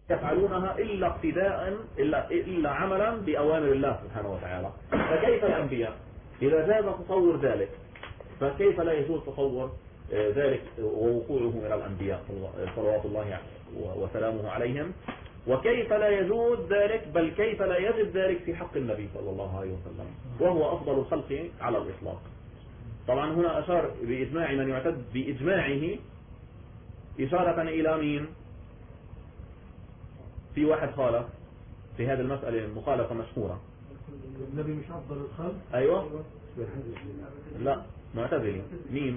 يفعلونها إلا اقتداء إلا عملا بأوامر الله سبحانه وتعالى. فكيف الأنبياء إذا جاز تصور ذلك، فكيف لا يجوز تصور ذلك ووقوعه من الأنبياء صلوات الله وسلامه عليهم؟ وكيف لا يجوز ذلك، بل كيف لا يجب ذلك في حق النبي صلى الله عليه وسلم وهو أفضل الخلق على الإطلاق؟ طبعا هنا أشار بإجماع من يعتد بإجماعه إشارة إلى مين؟ في واحد خالف في هذه المسألة مخالفة مشهورة. النبي مش أفضل الخلق؟ أيوة. لا، معتزلي. مين؟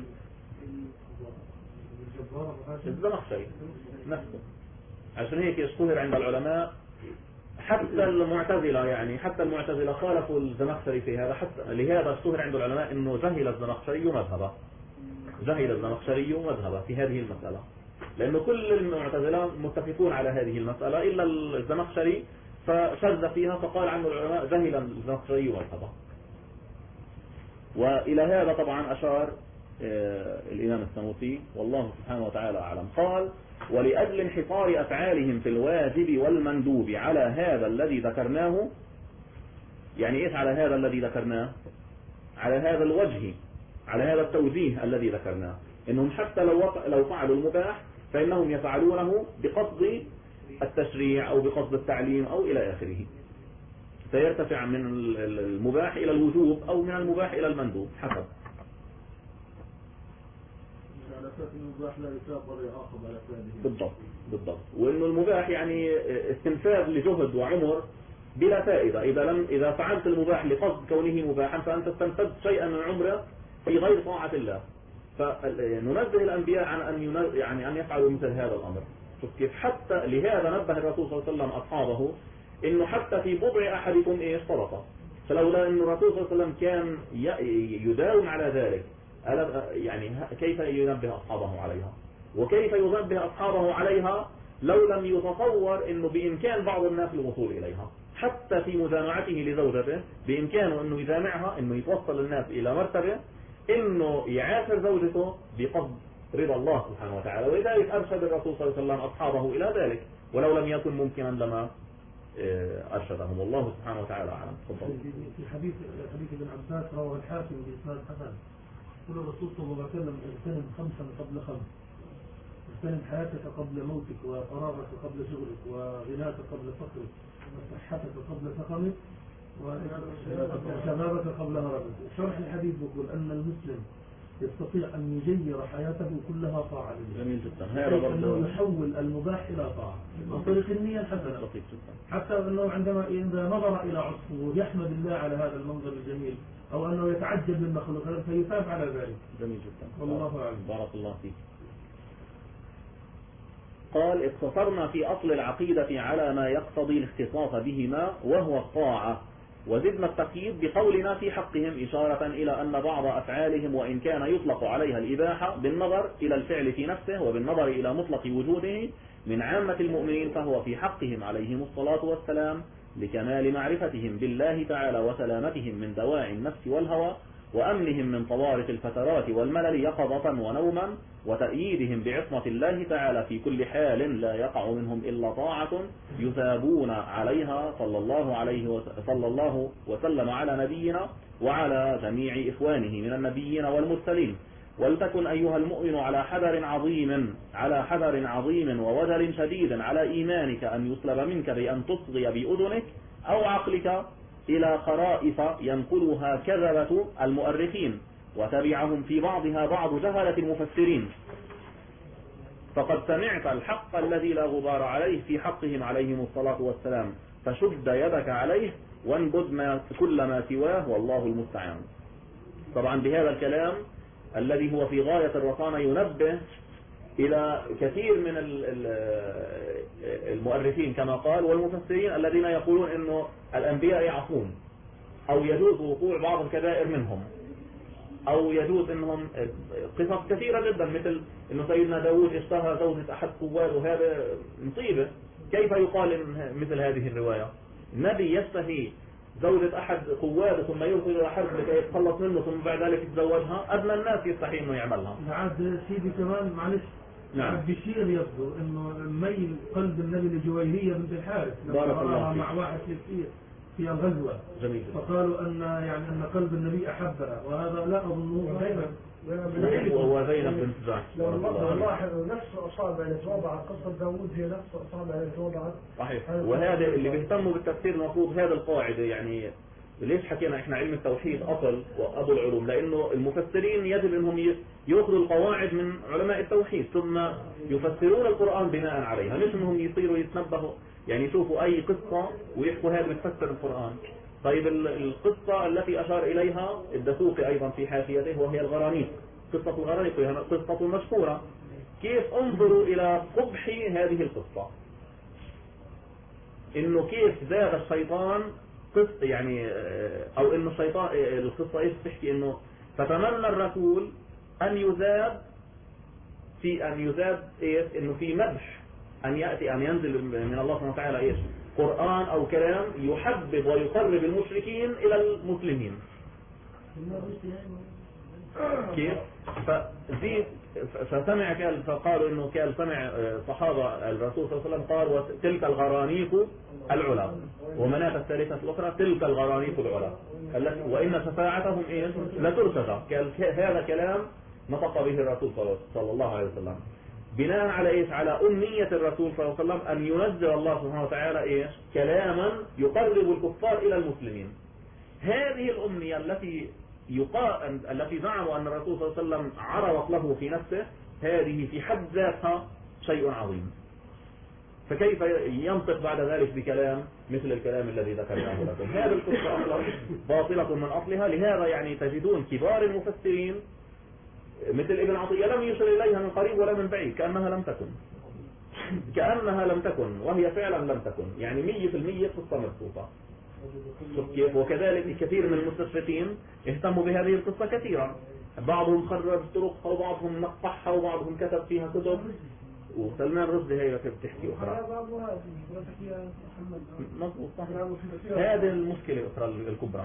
الزمخشري نفسه. عشان هيك اشتهر عند العلماء حتى المعتزلة، يعني حتى المعتزلة خالفوا الزمخشري في هذا، حتى لهذا اشتهر عند العلماء انه جهل الزمخشري مذهبه، جهل الزمخشري مذهبه في هذه المسألة، لانه كل المعتزلة متفقون على هذه المسألة الا الزمخشري فشذ فيها، فقال عنه العلماء جهل الزمخشري مذهبه. والى هذا طبعا اشار الامام السنوسي والله سبحانه وتعالى اعلم. قال: ولأجل انحصار أفعالهم في الواجب والمندوب على هذا الذي ذكرناه. يعني إيش على هذا الذي ذكرناه؟ على هذا الوجه، على هذا التوجيه الذي ذكرناه، إنهم حتى لو فعلوا المباح فإنهم يفعلونه بقصد التشريع أو بقصد التعليم أو إلى آخره، فيرتفع من المباح إلى الوجوب أو من المباح إلى المندوب حسب. بالضبط بالضبط. وانه المباح يعني استنفاذ لجهد وعمر بلا فائدة. اذا فعلت المباح لقصد كونه مباحا فانت استنفذت شيئا من عمره في غير طاعة الله. فننزه الانبياء عن ان يفعلوا مثل هذا الامر. شوف كيف، حتى لهذا نبه الرسول صلى الله عليه وسلم اصحابه انه حتى في بضع احدكم ايش صدقة. فلولا ان الرسول صلى الله عليه وسلم كان يداوم على ذلك، يعني كيف ينبه أصحابه عليها؟ وكيف ينبه أصحابه عليها لو لم يتصور أنه بإمكان بعض الناس الوصول إليها؟ حتى في مجامعته لزوجته بإمكانه أنه يجامعها، أنه يتوصل الناس إلى مرتبة أنه يعاشر زوجته بقصد رضا الله سبحانه وتعالى. ولذلك أرشد الرسول صلى الله عليه وسلم أصحابه إلى ذلك، ولو لم يكن ممكنا لما أرشدهم. الله سبحانه وتعالى أعلم. في حديث ابن عباس رواه الحاكم بإسناد حسن، قال الرسول صلى الله عليه وسلم: اغتنم 5 قبل 5، اغتنم حياتك قبل موتك، وفراغك قبل شغلك، وغناك قبل فقرك، وصحتك قبل سقمك، وشبابك قبل هرمك. شرح الحديث يقول أن المسلم يستطيع أن يجير حياته كلها طاعة لله. جميل جدا. هذا أنه يحول المباح إلى طاعة عن طريق النية الحسنة. حتى أنه عندما إذا نظر إلى عصفور يحمد الله على هذا المنظر الجميل، أو أنه يتعجب من مخلوقات فيثاب على ذلك. جميل جدا. والله أعلم. بارك الله فيك. قال: اقتصرنا في أصل العقيدة على ما يقتضي الاختصاص بهما وهو الطاعة، وزدنا التقييد بقولنا في حقهم إشارة إلى أن بعض أفعالهم وإن كان يطلق عليها الإباحة بالنظر إلى الفعل في نفسه وبالنظر إلى مطلق وجوده من عامة المؤمنين، فهو في حقهم عليهم الصلاة والسلام لكمال معرفتهم بالله تعالى وسلامتهم من دواعي النفس والهوى وأمنهم من طوارق الفترات والملل يقظة ونوما، وتأييدهم بعصمة الله تعالى في كل حال لا يقع منهم إلا طاعة يثابون عليها. صلى الله وسلم على نبينا وعلى جميع إخوانه من النبيين والمرسلين. ولتكن أيها المؤمن على حذر عظيم ووجل شديد على إيمانك أن يسلب منك بأن تصغي بأذنك أو عقلك إلى خرائف ينقلها كذبة المؤرخين وتبعهم في بعضها بعض جهلة المفسرين. فقد سمعت الحق الذي لا غبار عليه في حقهم عليهم الصلاة والسلام، فشد يدك عليه وانبذ كل ما سواه والله المستعان. طبعا بهذا الكلام الذي هو في غاية الرصانة ينبه إلى كثير من المؤرخين كما قال والمفسرين الذين يقولون إنه الأنبياء يعصون أو يجوز وقوع بعض الكبائر منهم، أو يجوز إنهم قصص كثيرة جدا مثل إنه سيدنا داود اشتهى زوجة أحد قواد، وهذا مصيبة. كيف يقال إن مثل هذه الرواية؟ النبي يشتهي زوجة أحد قواده ثم يرسل إلى حرب لكي يتخلص منه ثم بعد ذلك يتزوجها؟ أدنى الناس يستحي إنه يعملها. عاد سيدي كمان معلش، نعم. بشير يبدو انه ميل قلب النبي لجويرية بنت الحارث بارك الله فيك. مع واحد في الغزوة. جميل. فقالوا ان قلب النبي احبها، وهذا لا اظنه وزينب بنت جحش. لو نلاحظ نفس أصابع اللي توضعت قصة داوود هي نفس أصابع اللي توضعت. صحيح. وهذا اللي بيهتموا بالتفسير المفروض هذا القاعدة، يعني ليش حكينا احنا علم التوحيد اصل وابو العلوم؟ لانه المفسرين يجب انهم ياخذوا القواعد من علماء التوحيد ثم يفسرون القرآن بناء عليها، مش انهم يصيروا يتنبهوا يعني يشوفوا اي قصة ويحكوا هذا بتفسر القرآن. طيب القصة التي اشار اليها الدسوقي ايضا في حاشيته وهي الغرانيق، قصة الغرانيق وهي قصة مشهورة. كيف انظروا الى قبح هذه القصة، انه كيف زاد الشيطان قصة يعني، او انه الشيطان القصة ايش تحكي؟ انه فتمنى الرسول ان يزاد ايش؟ انه في مدح ان يأتي ان ينزل من الله سبحانه وتعالى ايش؟ قرآن او كلام يحبب ويقرب المشركين الى المسلمين. كيف؟ فسمع فقالوا انه كان سمع صحابة الرسول صلى الله عليه وسلم قال وتلك الغرانيق العلا، ومناة الثالثة الأخرى تلك الغرانيق العلا وإن شفاعتهم إيه لترتجى. هذا كلام نطق به الرسول صلى الله عليه وسلم بناء على إيش؟ على أمنية الرسول صلى الله عليه وسلم أن ينزل الله سبحانه وتعالى إيش؟ كلاما يقرب الكفار إلى المسلمين. هذه الأمنية التي زعموا أن الرسول صلى الله عليه وسلم عرضت له في نفسه، هذه في حد ذاتها شيء عظيم. فكيف ينطق بعد ذلك بكلام مثل الكلام الذي ذكرناه لكم؟ هذه القصة أصلا باطلة من أصلها. لهذا يعني تجدون كبار المفسرين مثل ابن عطية لم يشر إليها من قريب ولا من بعيد، كأنها لم تكن وهي فعلا لم تكن، يعني 100% قصة مبسوطة. كيف؟ وكذلك كثير من المستشرقين اهتموا بهذه القصة كثيرا، بعضهم خرج طرقها وبعضهم نقحها وبعضهم كتب فيها كتب. وسلمان رشدي هي بتحكي أخرى. مظبوط صح. هذه المشكلة الأخرى الكبرى.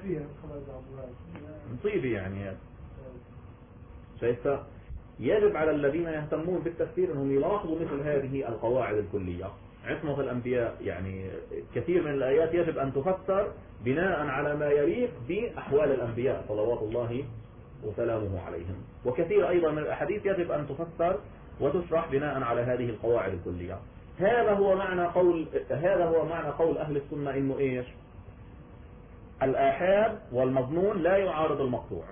مصيبة يعني. شايف؟ يجب على الذين يهتمون بالتفسير أنهم يلاحظوا مثل هذه القواعد الكلية. عصمة الأنبياء، يعني كثير من الآيات يجب أن تفسر بناء على ما يليق بأحوال الأنبياء صلوات الله وسلامه عليهم، وكثير أيضا من الأحاديث يجب أن تفسر وتشرح بناء على هذه القواعد الكلية. هذا هو معنى قول أهل السنة إنه إيش؟ الآحاد والمظنون لا يعارض المقطوع.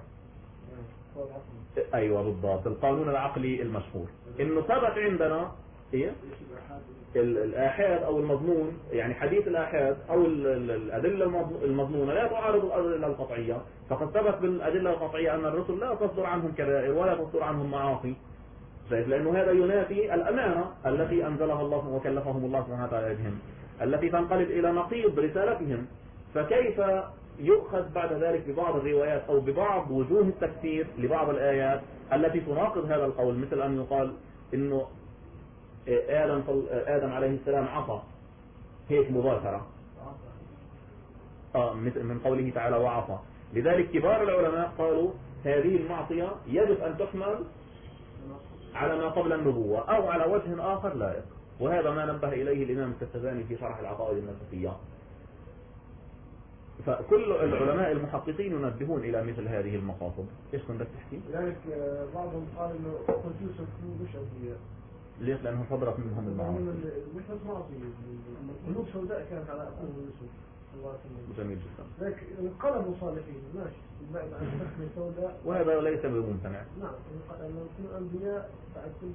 أيوة بالضبط، القانون العقلي المشهور إنه ثبت عندنا إيه؟ الآحاد أو المظنون، يعني حديث الآحاد أو الأدلة المظنونة لا تعارض الأدلة القطعية. فقد ثبت بالأدلة القطعية أن الرسل لا تصدر عنهم كبائر ولا تصدر عنهم معاصي، لأنه هذا ينافي الأمانة التي أنزلها الله وكلفهم الله سبحانه وتعالى بهم، التي تنقلب إلى نقيض رسالتهم. فكيف يؤخذ بعد ذلك ببعض الروايات أو ببعض وجوه التفسير لبعض الآيات التي تناقض هذا القول، مثل أن يقال إنه آدم عليه السلام عصى، هيك مباشرة من قوله تعالى وعصى. لذلك كبار العلماء قالوا هذه المعصية يجب أن تحمل على ما قبل النبوة أو على وجه آخر لائق، وهذا ما نبه إليه الإمام التستزاني في شرح العقائد النسفية. فكل العلماء المحققين ينبهون إلى مثل هذه المقاصد. إيش كنت تحكي؟ لذلك بعضهم قال إنه قلت يوسف مش أنبياء. ليش؟ لأنه صدرت منهم المعاصي. مش بس معصية، قلوب سوداء كانت على أخوه يوسف. جميل جدا. لكن انقلبوا صالحين ماشي بعد عن الشخص سوداء، وهذا ليس بممتنع. نعم لما يكونوا أنبياء بعد كل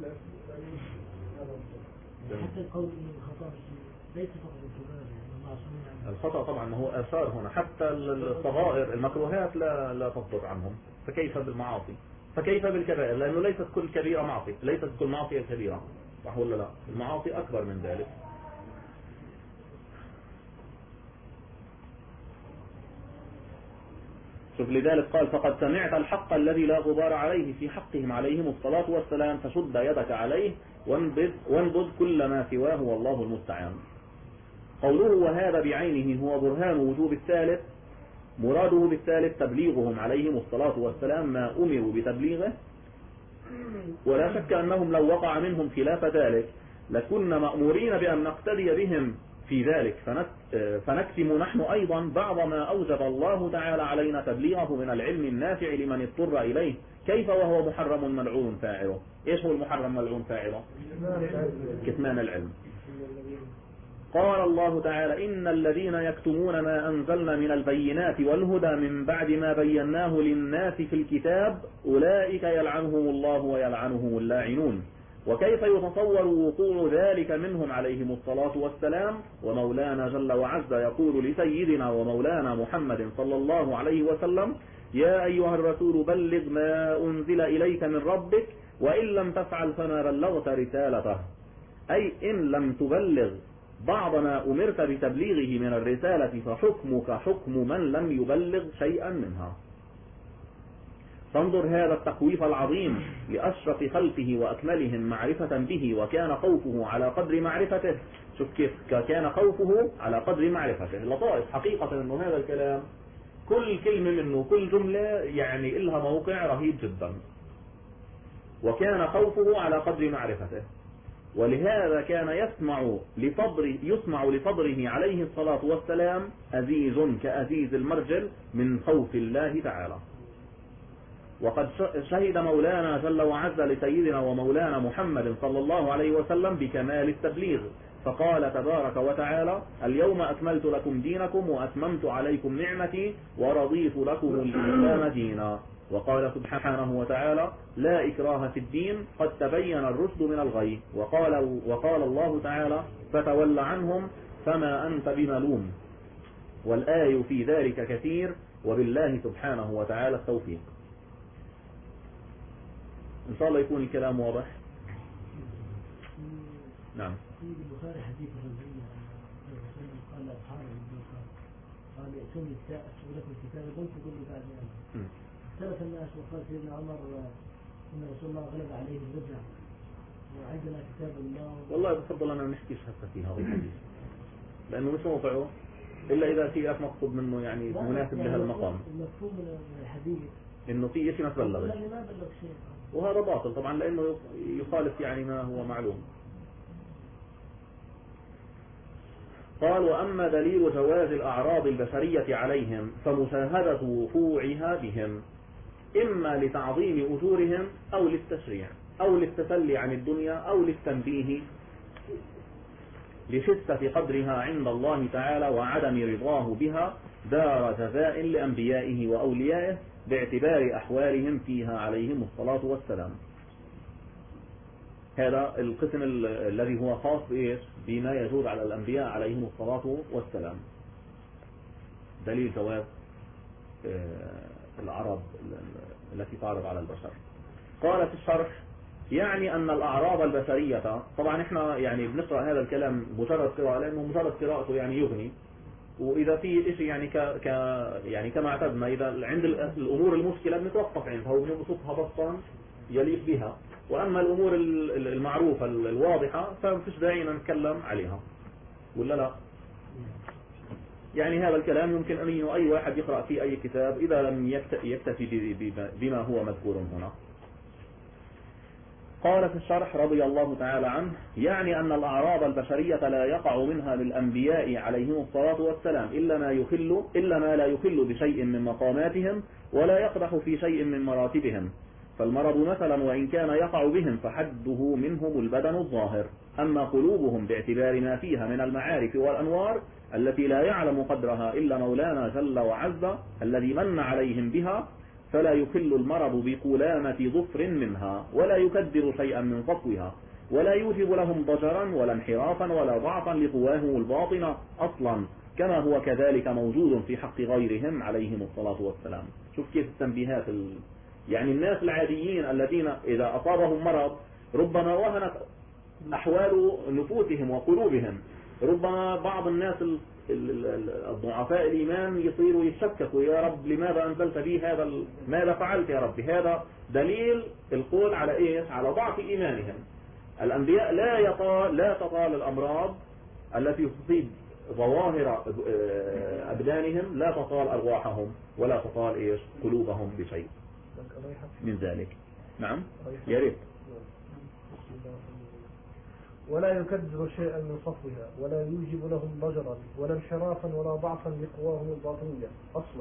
هذا حتى القول إنه الخطأ ليس فقط الكبار، الخطأ طبعا ما هو آثار هنا، حتى الصغائر المكروهات لا تصدر عنهم، فكيف بالمعاصي؟ فكيف بالكبائر؟ لأنه ليست كل كبيرة معصية، ليست كل معصية كبيرة، صح ولا لا؟ المعاصي أكبر من ذلك. شوف لذلك قال فقد سمعت الحق الذي لا غبار عليه في حقهم عليهم الصلاة والسلام فشد يدك عليه وانبذ كل ما سواه والله المستعان. قوله وهذا بعينه هو برهان وجوب الثالث، مراده بالثالث تبليغهم عليهم الصلاة والسلام ما أمروا بتبليغه، ولا شك أنهم لو وقع منهم خلاف ذلك لكنا مأمورين بأن نقتدي بهم في ذلك، فنكتم نحن أيضا بعض ما أوجب الله تعالى علينا تبليغه من العلم النافع لمن اضطر إليه. كيف وهو محرم ملعون فاعله؟ إيش هو المحرم ملعون فاعله؟ كتمان العلم. قال الله تعالى: إن الذين يكتمون ما أنزلنا من البينات والهدى من بعد ما بيناه للناس في الكتاب أولئك يلعنهم الله ويلعنهم اللاعنون. وكيف يتصور وقوع ذلك منهم عليهم الصلاة والسلام، ومولانا جل وعز يقول لسيدنا ومولانا محمد صلى الله عليه وسلم: يا أيها الرسول بلغ ما أنزل إليك من ربك وإن لم تفعل فما بلغت رسالته. أي إن لم تبلغ بعض ما أمرت بتبليغه من الرسالة فحكمك حكم من لم يبلغ شيئا منها. فانظر هذا التخويف العظيم لأشرف خلقه وأكملهم معرفة به، وكان خوفه على قدر معرفته. شوف كيف كان خوفه على قدر معرفته. لطائف حقيقة أنه هذا الكلام كل كلمة منه كل جملة يعني إلها موقع رهيب جدا. وكان خوفه على قدر معرفته، ولهذا كان يسمع لصدره عليه الصلاة والسلام أزيز كأزيز المرجل من خوف الله تعالى. وقد شهد مولانا جل وعز لسيدنا ومولانا محمد صلى الله عليه وسلم بكمال التبليغ، فقال تبارك وتعالى: اليوم أكملت لكم دينكم وأتممت عليكم نعمتي ورضيت لكم الإسلام دينا. وقال سبحانه وتعالى: لا إكراه في الدين قد تبين الرشد من الغي. وقال الله تعالى: فتول عنهم فما أنت بملوم. والآي في ذلك كثير، وبالله سبحانه وتعالى التوفيق. إن شاء الله يكون الكلام واضح. نعم. في البخاري حديث الرجل قال أصحابه قال ائتوني لكم الكتاب قلت كل بعد يعني اختلف الناس، وقال سيدنا عمر إن رسول الله غلب عليه الرجع وعندنا كتاب الله. والله بفضل أنا نحكيش حتى في هذا الحديث لأنه مش موقعه إلا إذا في مقصود منه يعني مناسب لهذا المقام. المفهوم من الحديث إنه في شيء ما تبلغ، وهذا باطل طبعا لأنه يخالف يعني ما هو معلوم. قال: وأما دليل جواز الأعراض البشرية عليهم فمشاهدة وقوعها بهم إما لتعظيم أجورهم أو للتشريع أو للتسلي عن الدنيا أو للتنبيه لخسة قدرها عند الله تعالى وعدم رضاه بها دار جزاء لأنبيائه وأوليائه باعتبار أحوالهم فيها عليهم الصلاة والسلام. هذا القسم الذي هو خاص بما يجوز على الأنبياء عليهم الصلاة والسلام. دليل جواز الأعراض التي تعرض على البشر. قال في الشرح: يعني أن الأعراض البشرية، طبعا احنا يعني بنقرأ هذا الكلام مجرد قراءة لأنه مجرد قراءته يعني يغني، وإذا في شيء يعني كما اعتدنا إذا عند الأمور المشكلة بنتوقف عندها وبنبسطها بسطا يليق بها، وأما الأمور المعروفة الواضحة فمفيش داعي نتكلم عليها ولا لا. يعني هذا الكلام يمكن أن أي واحد يقرأ في أي كتاب إذا لم يكتفي بما هو مذكور هنا. قال في الشرح رضي الله تعالى عنه: يعني أن الأعراض البشرية لا يقع منها للأنبياء عليهم الصلاة والسلام إلا ما لا يخل بشيء من مقاماتهم ولا يقدح في شيء من مراتبهم. فالمرض مثلا وإن كان يقع بهم فحده منهم البدن الظاهر، أما قلوبهم باعتبار ما فيها من المعارف والأنوار التي لا يعلم قدرها إلا مولانا جل وعز الذي من عليهم بها، فلا يخل المرض بقلامة ظفر منها ولا يكدر شيئا من صفوها ولا يوجب لهم ضجرا ولا انحرافا ولا ضعفا لقواهم الباطنة أصلا، كما هو كذلك موجود في حق غيرهم عليهم الصلاة والسلام. شوف كيف التنبيهات يعني الناس العاديين الذين إذا أصابهم مرض ربما وهنت أحوال نفوسهم وقلوبهم، ربما بعض الناس الضعفاء الإيمان يصيروا يتشككوا: يا رب لماذا أنزلت بي هذا، ماذا فعلت يا رب؟ هذا دليل القول على إيش؟ على ضعف إيمانهم. الأنبياء لا تطال الأمراض التي تصيب ظواهر أبدانهم، لا تطال أرواحهم ولا تطال قلوبهم بشيء من ذلك. نعم يا ريت. ولا يكدر شيئا من صفوها ولا يوجب لهم ضجرا ولا انحرافا ولا ضعفا لقواهم الباطنية أصلا،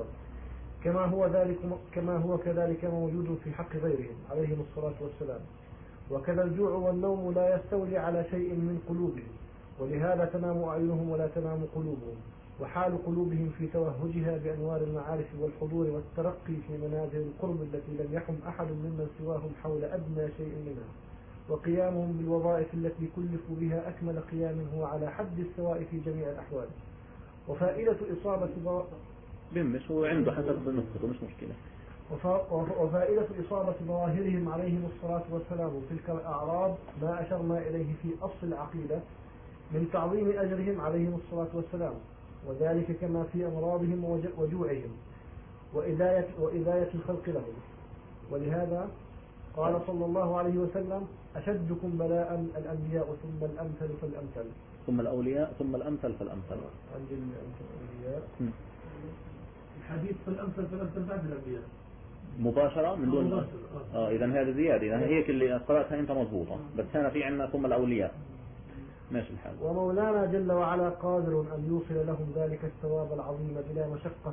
كما هو كذلك موجود في حق غيرهم عليهم الصلاة والسلام. وكذا الجوع والنوم لا يستولي على شيء من قلوبهم، ولهذا تنام أعينهم ولا تنام قلوبهم، وحال قلوبهم في توهجها بأنوار المعارف والحضور والترقي في منازل القرب التي لم يحم أحد ممن سواهم حول أدنى شيء منها، وقيامهم بالوظائف التي كلفوا بها أكمل قيام هو على حد السواء في جميع الأحوال. وفائدة هو عنده حسب نسخته مش مشكلة. وفائدة إصابة ظواهرهم عليهم الصلاة والسلام تلك الأعراض ما أشرنا إليه في أصل العقيدة من تعظيم أجرهم عليهم الصلاة والسلام، وذلك كما في أمراضهم وجوعهم وإذاية الخلق لهم. ولهذا قال صلى الله عليه وسلم: أشدكم بلاء الأنبياء ثم الأمثل فالأمثل، ثم الأولياء ثم الأمثل فالأمثل. عند الأنبياء الحديث فالأمثل فالأمثل بعد الأنبياء مباشرة من دون إذا هذا زيادة، إذا هيك اللي قرأتها أنت مضبوطة، بس هنا في عندنا ثم الأولياء. ماشي الحال. ومولانا جل وعلا قادر أن يوصل لهم ذلك الثواب العظيم بلا مشقة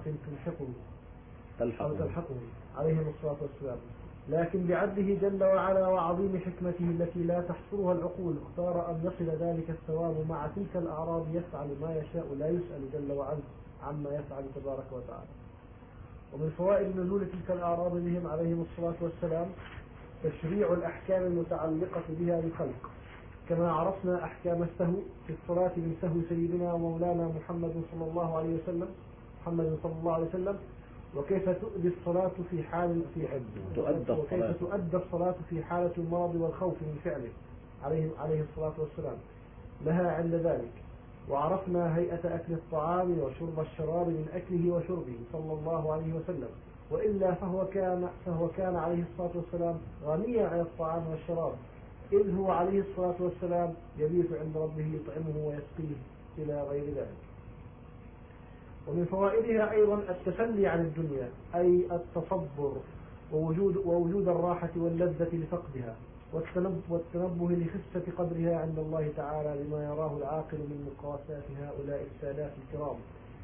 تلحقه عليهم الصلاة والسلام، لكن بعدله جل وعلا وعظيم حكمته التي لا تحصرها العقول اختار أن يصل ذلك الثواب مع تلك الأعراض يفعل ما يشاء لا يسأل جل وعلا عما يفعل تبارك وتعالى. ومن فوائد نزول تلك الأعراض بهم عليهم الصلاة والسلام تشريع الأحكام المتعلقة بها بالخلق، كما عرفنا أحكام السهو في الصلاة من سهو سيدنا ومولانا محمد صلى الله عليه وسلم، وكيف تؤدي الصلاة في حال وكيف تؤدى الصلاة في حالة المرض والخوف من فعله عليه الصلاة والسلام لها عند ذلك. وعرفنا هيئة أكل الطعام وشرب الشراب من أكله وشربه صلى الله عليه وسلم، وإلا فهو كان عليه الصلاة والسلام غنيا عن الطعام والشراب، إذ هو عليه الصلاة والسلام يبيت عند ربه يطعمه ويسقيه إلى غير ذلك. ومن فوائدها أيضا التسلي عن الدنيا، أي التصبر ووجود الراحة واللذة لفقدها، والتنبه لخفة قدرها عند الله تعالى لما يراه العاقل من مقاسات هؤلاء السادات الكرام،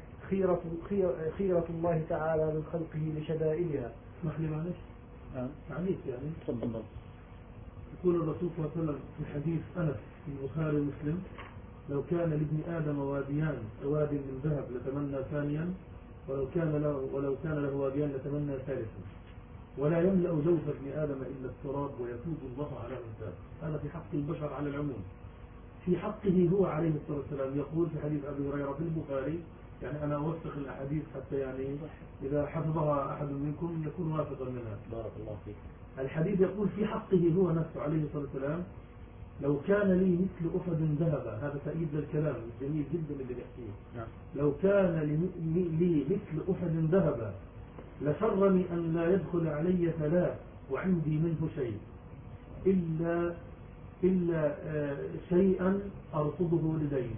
خيرة الله تعالى من خلقه لشدائدها. اسمح لي معلش تعليق يعني. تفضل. يقول الرسول صلى الله عليه وسلم في حديث أنس في البخاري ومسلم: لو كان لابن آدم واديان، واد من ذهب لتمنى ثانيا، ولو كان له واديان لتمنى ثالثا، ولا يملأ جوف ابن آدم إلا التراب ويتوب الله على من تاب. هذا في حق البشر على العموم. في حقه هو عليه الصلاة والسلام يقول في حديث أبي هريرة في البخاري، يعني أنا أوثق الأحاديث حتى يعني إذا حفظها أحد منكم يكون واثقا منها. بارك الله فيك. الحديث يقول في حقه هو نفسه عليه الصلاة والسلام: لو كان لي مثل أحد ذهبا، هذا تأييد للكلام جميل جدا اللي بيحكيه. نعم. لو كان لي مثل أحد ذهبا لسرني أن لا يدخل علي ثلاث وعندي منه شيء إلا شيئا أرصده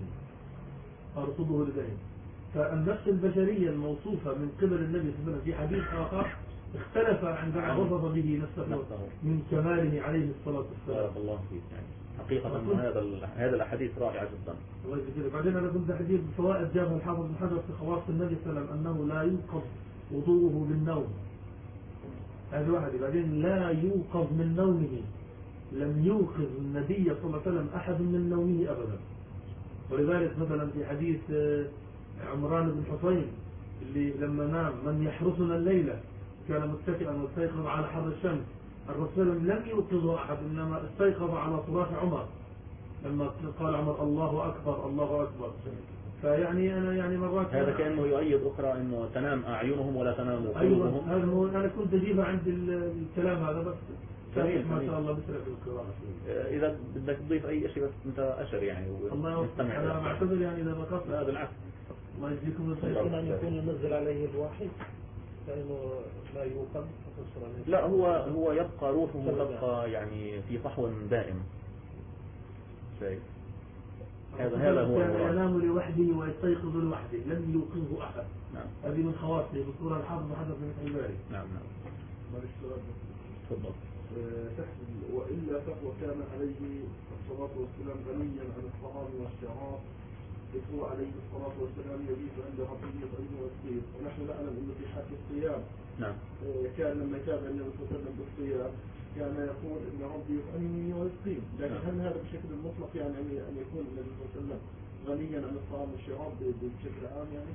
لدين. فالنفس البشرية الموصوفة من قبل النبي صلى الله عليه وسلم في حديث آخر اختلف عندما وصف به نفسه من كماله عليه الصلاة والسلام. بارك الله فيك. يعني حقيقة هذا الحديث رائع جدا. الله يجزيك. بعدين أنا كنت حديث فوائد جابها الحافظ بن حجر في خواص النبي صلى الله عليه وسلم أنه لا يوقظ وضوءه بالنوم. هذا واحد. بعدين لا يوقظ من نومه، لم يوقظ النبي صلى الله عليه وسلم أحد من نومه أبدا. ولذلك مثلا في حديث عمران بن حصين اللي لما نام: من يحرسنا الليلة، كان متكئا واستيقظ على حر الشمس، الرسول لم يوقظه أحد إنما استيقظ على صراخ عمر لما قال عمر: الله أكبر الله أكبر. فيعني أنا يعني مرات هذا كأنه يؤيد أخرى إنه تنام أعينهم ولا تنام قلوبهم. أيوة هذا هو. أنا كنت أجيبها عند الكلام هذا بس. جميل. ما شاء الله بسرعة القراءة. إذا بدك تضيف أي شيء بس أنت أشر يعني. الله يستمع. أنا معتذر يعني إذا بقصت. لا بالعكس. الله يجزيكم الخير. يمكن أن يكون ينزل عليه الواحد لأنه لا يوقظ. لا هو يبقى روحه تبقى يعني في صحو دائم. شيء. هذا هو كان ينام لوحده ويستيقظ لوحده لم يوقظه أحد. نعم. هذه من خواصه بصورة الحافظ حدث من الباري. نعم. تفضل. وإلا فهو كان عليه الصلاة والسلام غنيا عن الطعام والشراب، إذ هو عليه الصلاة والسلام يبيت عند ربه يطعمه ويسقيه، ونحن نعلم أنه في حال الصيام نعم. كان لما يتابع النبي صلى الله عليه وسلم بالصيام كان يقول إن ربي يطعمني ويسقيه، لكن هل هذا بشكل مطلق يعني أن يكون النبي صلى الله عليه وسلم غنيا عن الطعام والشراب بشكل عام يعني؟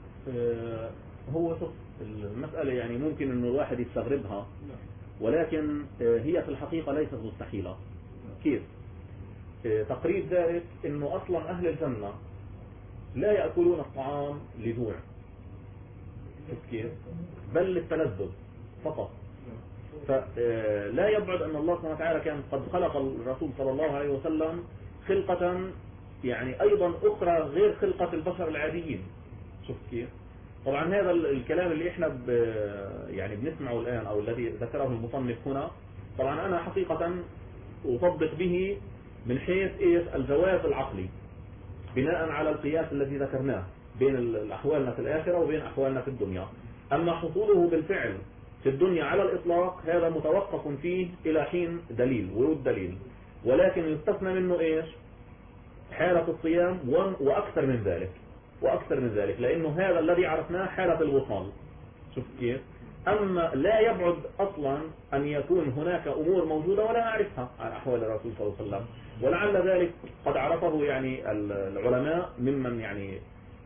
هو المسألة يعني ممكن إنه الواحد يستغربها، ولكن هي في الحقيقة ليست مستحيلة. كيف؟ تقريب ذلك إنه أصلا أهل الجنة لا يأكلون الطعام لجوع، كيف؟ بل للتلذذ فقط. فلا يبعد أن الله سبحانه وتعالى كان قد خلق الرسول صلى الله عليه وسلم خلقة يعني أيضا أخرى غير خلقة البشر العاديين. شوف كيف؟ طبعا هذا الكلام اللي احنا يعني بنسمعه الآن أو الذي ذكره المصنف هنا، طبعا أنا حقيقة أطبق به من حيث إيش الجواز العقلي بناء على القياس الذي ذكرناه بين أحوالنا في الآخرة وبين أحوالنا في الدنيا. أما حصوله بالفعل في الدنيا على الإطلاق هذا متوقف فيه إلى حين دليل ورود دليل، ولكن يستثنى منه إيش؟ حالة الصيام وأكثر من ذلك وأكثر من ذلك، لأنه هذا الذي عرفناه حالة الوصال. شوف كيف؟ أما لا يبعد أصلا أن يكون هناك أمور موجودة ولا نعرفها عن أحوال الرسول صلى الله عليه وسلم، ولعل ذلك قد عرفه يعني العلماء ممن يعني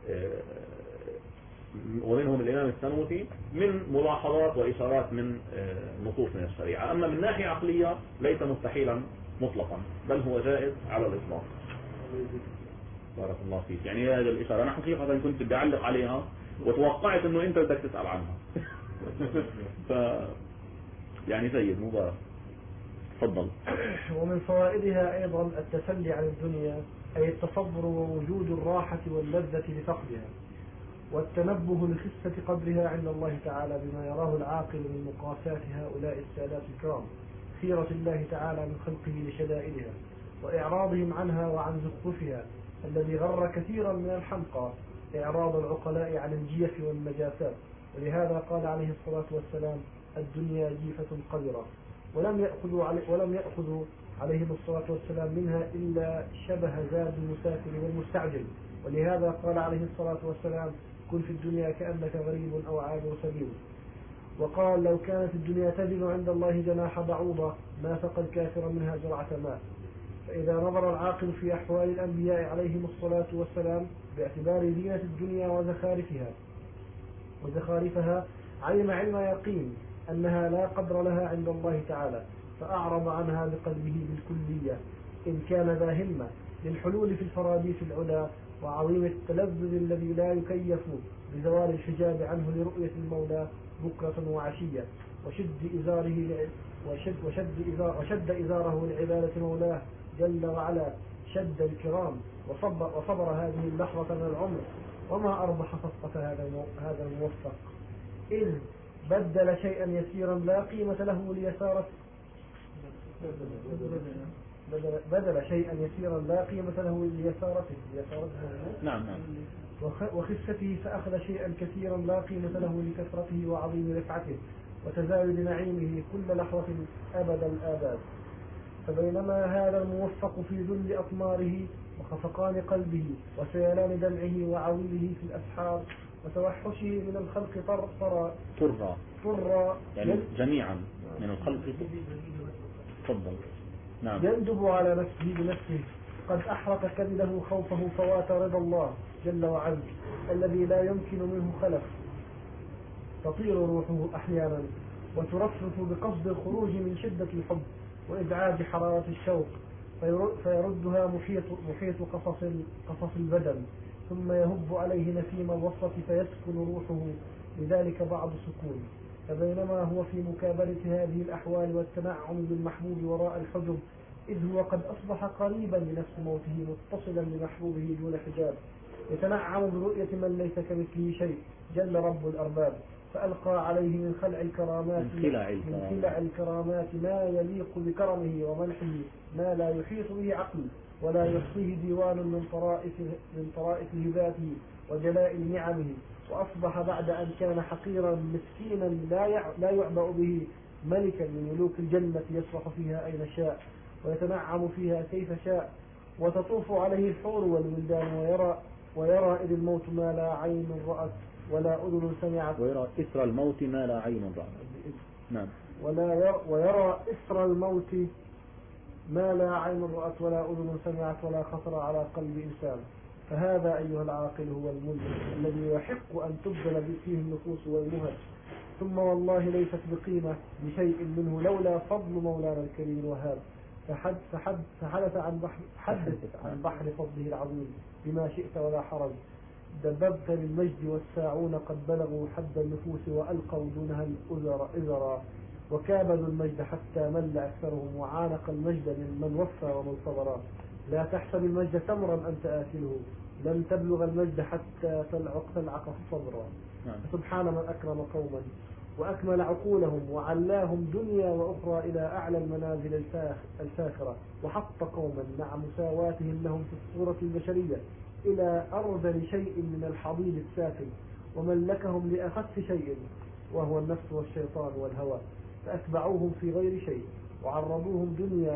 ومنهم الإمام السنوسي من ملاحظات وإشارات من نصوص من الشريعة. أما من ناحية عقلية ليس مستحيلا مطلقا، بل هو جائز على الإطلاق. بارك الله فيك. يعني هذه الإشارة أنا حقيقة كنت بعلق عليها وتوقعت أنه أنت بدك تسأل عنها. ف يعني جيد مبارك. تفضل. ومن فوائدها أيضا التسلي عن الدنيا، أي التصبر ووجود الراحة واللذة لفقدها، والتنبه لخسة قدرها عند الله تعالى بما يراه العاقل من مقاسات هؤلاء السادات الكرام، خيرة الله تعالى من خلقه لشدائدها وإعراضهم عنها وعن زخرفها، الذي غر كثيرا من الحمقى إعراض العقلاء عن الجيف والنجاسات. ولهذا قال عليه الصلاة والسلام: الدنيا جيفة قذرة، ولم يأخذوا عليهم الصلاة والسلام منها إلا شبه زاد المسافر والمستعجل. ولهذا قال عليه الصلاة والسلام: كن في الدنيا كأنك غريب أو عابر سبيل. وقال: لو كانت الدنيا تزن عند الله جناح بعوضة ما سقى الكافر منها جرعة ماء. فإذا نظر العاقل في أحوال الأنبياء عليهم الصلاة والسلام باعتبار زينة الدنيا وزخارفها علم علم يقين أنها لا قدر لها عند الله تعالى، فأعرض عنها بقلبه بالكلية، إن كان ذا همة للحلول في الفراديس العلا وعظيم التلذذ الذي لا يكيف بزوال الحجاب عنه لرؤية المولى بكرة وعشية، وشد إزاره لعبادة مولاه جل وعلا شد الكرام، وصبر هذه اللحظة من العمر، وما أربح صفقة هذا الموفق، إذ بدل شيئا يسيرا لا قيمة له ليسارته بدل شيئا يسيرا لا قيمة له ليسارته نعم وخسته، فأخذ شيئا كثيرا لا قيمة له لكثرته وعظيم رفعته وتزايد نعيمه كل لحظة أبد الآباد. فبينما هذا الموفق في ذل أطماره وخفقان قلبه وسيلان دمعه وعويله في الأسحار وتوحشه من الخلق طرا يعني جميعا من الخلق. تفضل. نعم. يندب على نفسه بنفسه، قد أحرق كبده خوفه فوات رضا الله جل وعلا الذي لا يمكن منه خلف، تطير روحه أحيانا وترفرف بقصد الخروج من شدة الحب وإبعاد حرارة الشوق، فيردها محيط قصص البدن، ثم يهب عليه نسيم الوصفة فيسكن روحه لذلك بعض سكون. فبينما هو في مكابرة هذه الأحوال والتنعم بالمحبوب وراء الحجب، إذ هو قد أصبح قريبا لنفس موته متصلا بمحبوبه دون حجاب، يتنعم برؤية من ليس كمثله شيء جل رب الأرباب، فألقى عليه من خلع الكرامات ما يليق بكرمه ومنحه ما لا يحيط به عقل ولا يحصيه ديوان من طرائف هباته وجلائل نعمه، وأصبح بعد أن كان حقيرا مسكينا لا يعبأ به ملكا من ملوك الجنة يسرح فيها أين شاء ويتنعم فيها كيف شاء، وتطوف عليه الحور والولدان، ويرى إذ الموت ما لا عين رأت ولا أذن سمعت، ويرى إثر الموت ما لا عين رأت. نعم. ويرى إثر الموت ما لا عين رأت ولا أذن سمعت ولا خطر على قلب إنسان. فهذا أيها العاقل هو الملك الذي يحق أن تبذل فيه النفوس والمهج، ثم والله ليست بقيمة بشيء منه لولا فضل مولانا الكريم الوهاب. فحدث عن بحر فضله العظيم بما شئت ولا حرج. دببت للمجد والساعون قد بلغوا حد النفوس وألقوا دونها الأزرا وكابدوا المجد حتى مل أكثرهم وعانق المجد من وفى ومن صبر. لا تحسب المجد تمرا أنت آكله، لن تبلغ المجد حتى تلعق الصبر. سبحان من أكرم قوما وأكمل عقولهم وعلاهم دنيا وأخرى إلى أعلى المنازل الفاخرة، وحط قوما مع مساواتهم لهم في الصورة البشرية إلى أرذل شيء من الحضيض السافل، وملكهم لأخف شيء وهو النفس والشيطان والهوى، فأتبعوهم في غير شيء وعرضوهم دنيا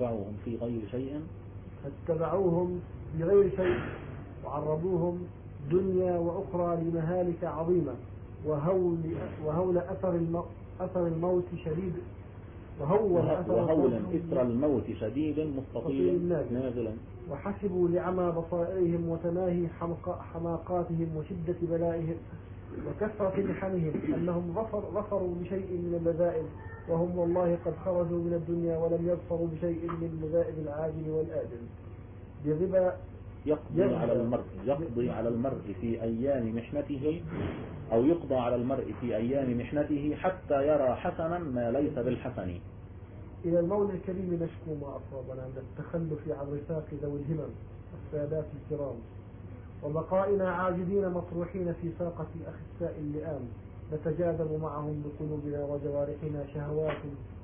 وعرضوهم دنيا وأخرى لمهالك عظيمة، وهول أثر الموت شديد، وهولا إثر الموت شديد مستطيل نازلا، وحسبوا لعمى بصائرهم وتناهي حماقاتهم وشدة بلائهم وكثرة محنهم أنهم ظفروا بشيء من اللذائذ، وهم والله قد خرجوا من الدنيا ولم يظفروا بشيء من اللذائذ العاجل والآجل. بغبا يقضي على المرء في أيام محنته، أو يقضى على المرء في أيام محنته حتى يرى حسنا ما ليس بالحسن. إلى المولى الكريم نشكو ما أصابنا من التخلف عن رفاق ذوي الهمم السادات الكرام، وبقائنا عاجزين مطروحين في ساقة أخساء اللئام، نتجاذب معهم بقلوبنا وجوارحنا شهوات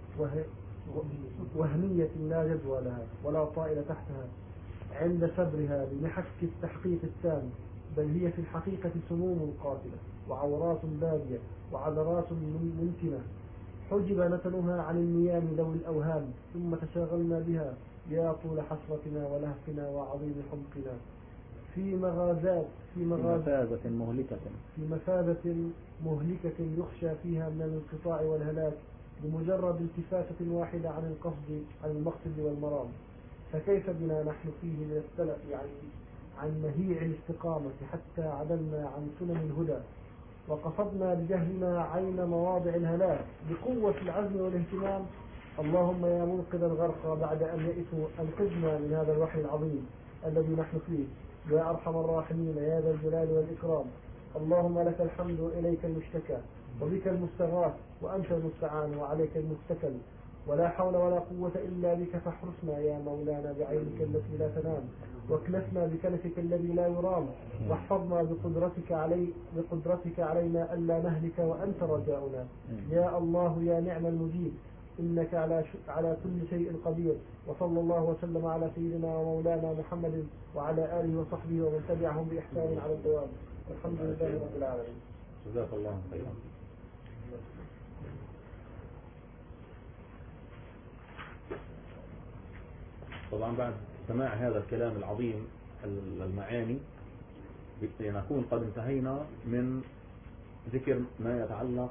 وهمية لا جدوى لها ولا طائل تحتها عند سبرها بمحك التحقيق التام، بل هي في الحقيقة سموم قاتلة وعورات بادية وعذرات منتنة، حجب نتنها عن النيام ذوي الأوهام، ثم تشاغلنا بها يا طول حسرتنا ولهفنا وعظيم حمقنا، في مفازة مهلكة يخشى فيها من الانقطاع والهلاك بمجرد التفاتة واحدة عن المقصد والمرام. فكيف بنا نحن فيه من السلف عن مهيع الاستقامة حتى عدلنا عن سنن الهدى، وقصدنا بجهلنا عين مواضع الهلاك بقوة العزم والاهتمام. اللهم يا منقذ الغرقى بعد أن يئسوا أنقذنا من هذا الوحي العظيم الذي نحن فيه يا أرحم الراحمين يا ذا الجلال والإكرام. اللهم لك الحمد وإليك المشتكى وبك المستغاث وأنت المستعان وعليك المتكل، ولا حول ولا قوة إلا بك، فاحرسنا يا مولانا بعينك التي لا تنام، واكنفنا بكنفك الذي لا يرام، واحفظنا بقدرتك علينا ألا نهلك وأنت رجاؤنا. يا الله يا نعم المجيب، إنك على كل شيء قدير. وصلى الله وسلم على سيدنا ومولانا محمد وعلى آله وصحبه ومن تبعهم بإحسان على الدوام، والحمد لله رب العالمين. جزاك الله خيرا. طبعا بعد سماع هذا الكلام العظيم المعاني نكون قد انتهينا من ذكر ما يتعلق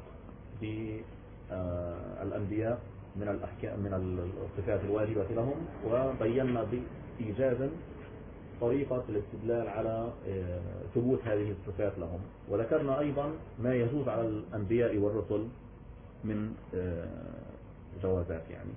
بالأنبياء من الأحكام من الصفات الواجبة لهم، وبينا بإيجاز طريقة الاستدلال على ثبوت هذه الصفات لهم، وذكرنا أيضا ما يجوز على الأنبياء والرسل من جوازات. يعني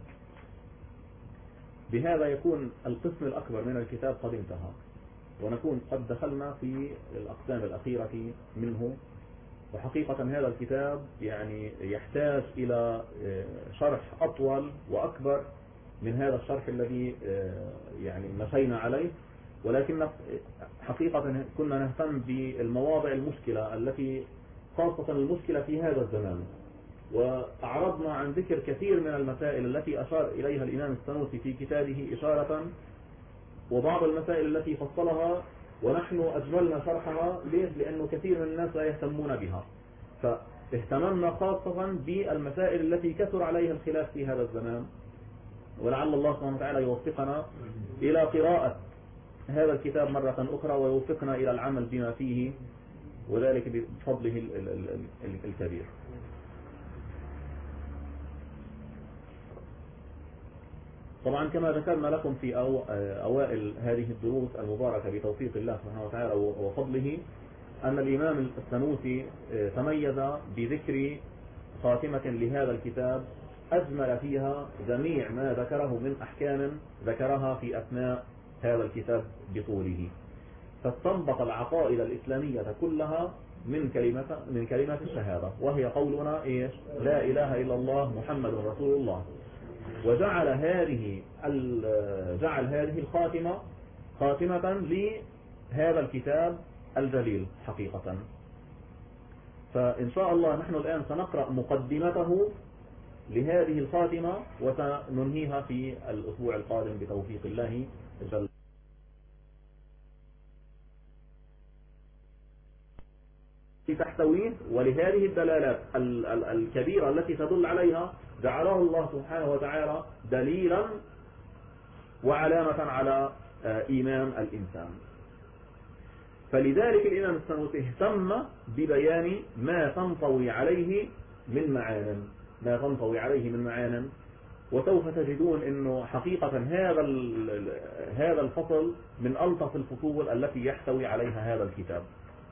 بهذا يكون القسم الأكبر من الكتاب قد انتهى، ونكون قد دخلنا في الأقسام الأخيرة منه. وحقيقة هذا الكتاب يعني يحتاج إلى شرح أطول وأكبر من هذا الشرح الذي يعني مشينا عليه، ولكن حقيقة كنا نهتم بالمواضع المشكلة التي خاصة المشكلة في هذا الزمان، وأعرضنا عن ذكر كثير من المسائل التي أشار إليها الإمام السنوسي في كتابه إشارة، وبعض المسائل التي فصلها ونحن أجملنا شرحها. ليش؟ لأنه كثير من الناس لا يهتمون بها. اهتممنا خاصة بالمسائل التي كثر عليها الخلاف في هذا الزمان، ولعل الله سبحانه وتعالى يوفقنا إلى قراءة هذا الكتاب مرة أخرى ويوفقنا إلى العمل بما فيه، وذلك بفضله الكبير. طبعا كما ذكرنا لكم في أوائل هذه الدروس المباركة بتوفيق الله سبحانه وتعالى وفضله، أن الإمام السنوسي تميز بذكر خاتمة لهذا الكتاب أجمل فيها جميع ما ذكره من أحكام ذكرها في أثناء هذا الكتاب بطوله، فاستنبط العقائد الإسلامية كلها من كلمة الشهادة، وهي قولنا إيش؟ لا إله إلا الله محمد رسول الله. وجعل هذه الخاتمة خاتمة لهذا الكتاب الجليل حقيقة. فإن شاء الله نحن الآن سنقرأ مقدمته لهذه الخاتمة وسننهيها في الأسبوع القادم بتوفيق الله جل. تحتويه، ولهذه الدلالات الكبيرة التي تدل عليها جعله الله سبحانه وتعالى دليلا وعلامة على إيمان الإنسان. فلذلك الإمام السنوسي اهتم ببيان ما تنطوي عليه من معان وسوف تجدون أنه حقيقة هذا الفصل من ألطف الفصول التي يحتوي عليها هذا الكتاب.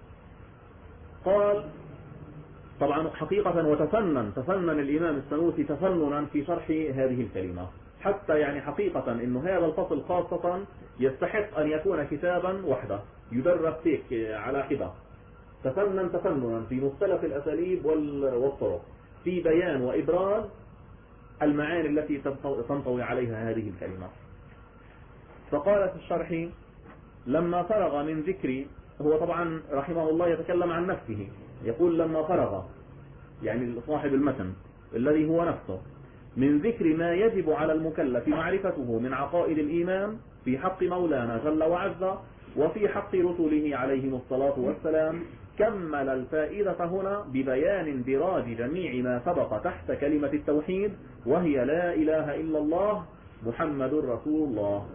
قال طبعا حقيقة تفنن الإمام السنوسي تفننا في شرح هذه الكلمة، حتى يعني حقيقة أنه هذا الفصل خاصة يستحق أن يكون كتابا وحده يدرس فيه على حدة. تفننا في مختلف الأساليب والطرق في بيان وإبراز المعاني التي تنطوي عليها هذه الكلمة. فقال في الشرح لما فرغ من ذكر، هو طبعا رحمه الله يتكلم عن نفسه، يقول لما فرغ يعني صاحب المتن الذي هو نفسه من ذكر ما يجب على المكلف معرفته من عقائد الإيمان في حق مولانا جل وعز وفي حق رسله عليهم الصلاة والسلام، كمل الفائدة هنا ببيان اندراج جميع ما سبق تحت كلمة التوحيد، وهي لا إله إلا الله محمد رسول الله،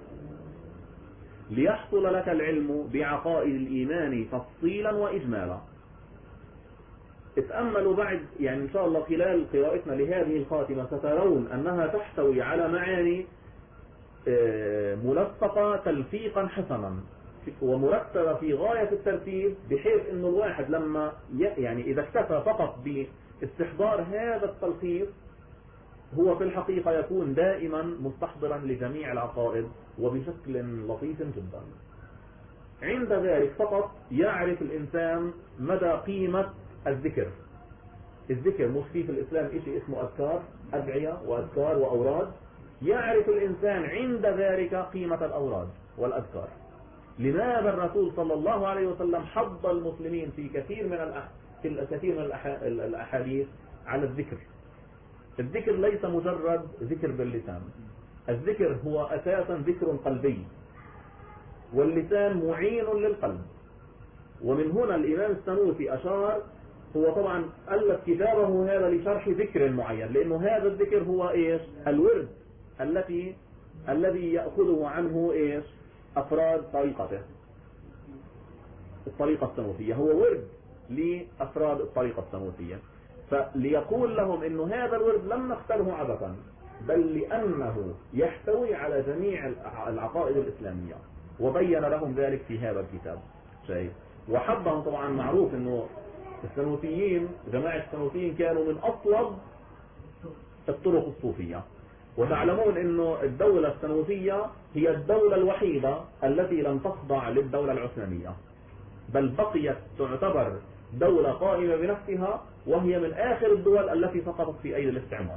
ليحصل لك العلم بعقائد الإيمان تفصيلا وإجمالا. اتأملوا بعد يعني إن شاء الله خلال قراءتنا لهذه الخاتمة سترون أنها تحتوي على معاني ملفقة تلفيقا حسنا ومرتبة في غاية الترتيب، بحيث أن الواحد لما يعني إذا اكتفى فقط باستحضار هذا التلخيص هو في الحقيقة يكون دائما مستحضرا لجميع العقائد وبشكل لطيف جدا. عند ذلك فقط يعرف الإنسان مدى قيمة الذكر. مش في الإسلام شيء اسمه أذكار، أدعية وأذكار وأوراد. يعرف الإنسان عند ذلك قيمة الأوراد والأذكار. لماذا الرسول صلى الله عليه وسلم حض المسلمين في كثير من الأحاديث على الذكر؟ الذكر ليس مجرد ذكر باللسان، الذكر هو أساسا ذكر قلبي، واللسان معين للقلب. ومن هنا الإمام السنوسي أشار، هو طبعا ألف كتابه هذا لشرح ذكر معين، لأنه هذا الذكر هو إيش؟ الورد الذي يأخذه عنه إيش؟ أفراد طريقته. الطريقة السنوسية هو ورد لأفراد الطريقة السنوسية، فليقول لهم إنه هذا الورد لم نختاره عبثا، بل لأنه يحتوي على جميع العقائد الإسلامية، وبين لهم ذلك في هذا الكتاب. شايف؟ وحبهم طبعا معروف إنه السنوسيين جماعة السنوسيين كانوا من أصلب الطرق الصوفية، وتعلمون إنه الدولة السنوسية هي الدولة الوحيدة التي لم تخضع للدولة العثمانية، بل بقيت تعتبر دولة قائمة بنفسها، وهي من آخر الدول التي سقطت في أيدي الاستعمار.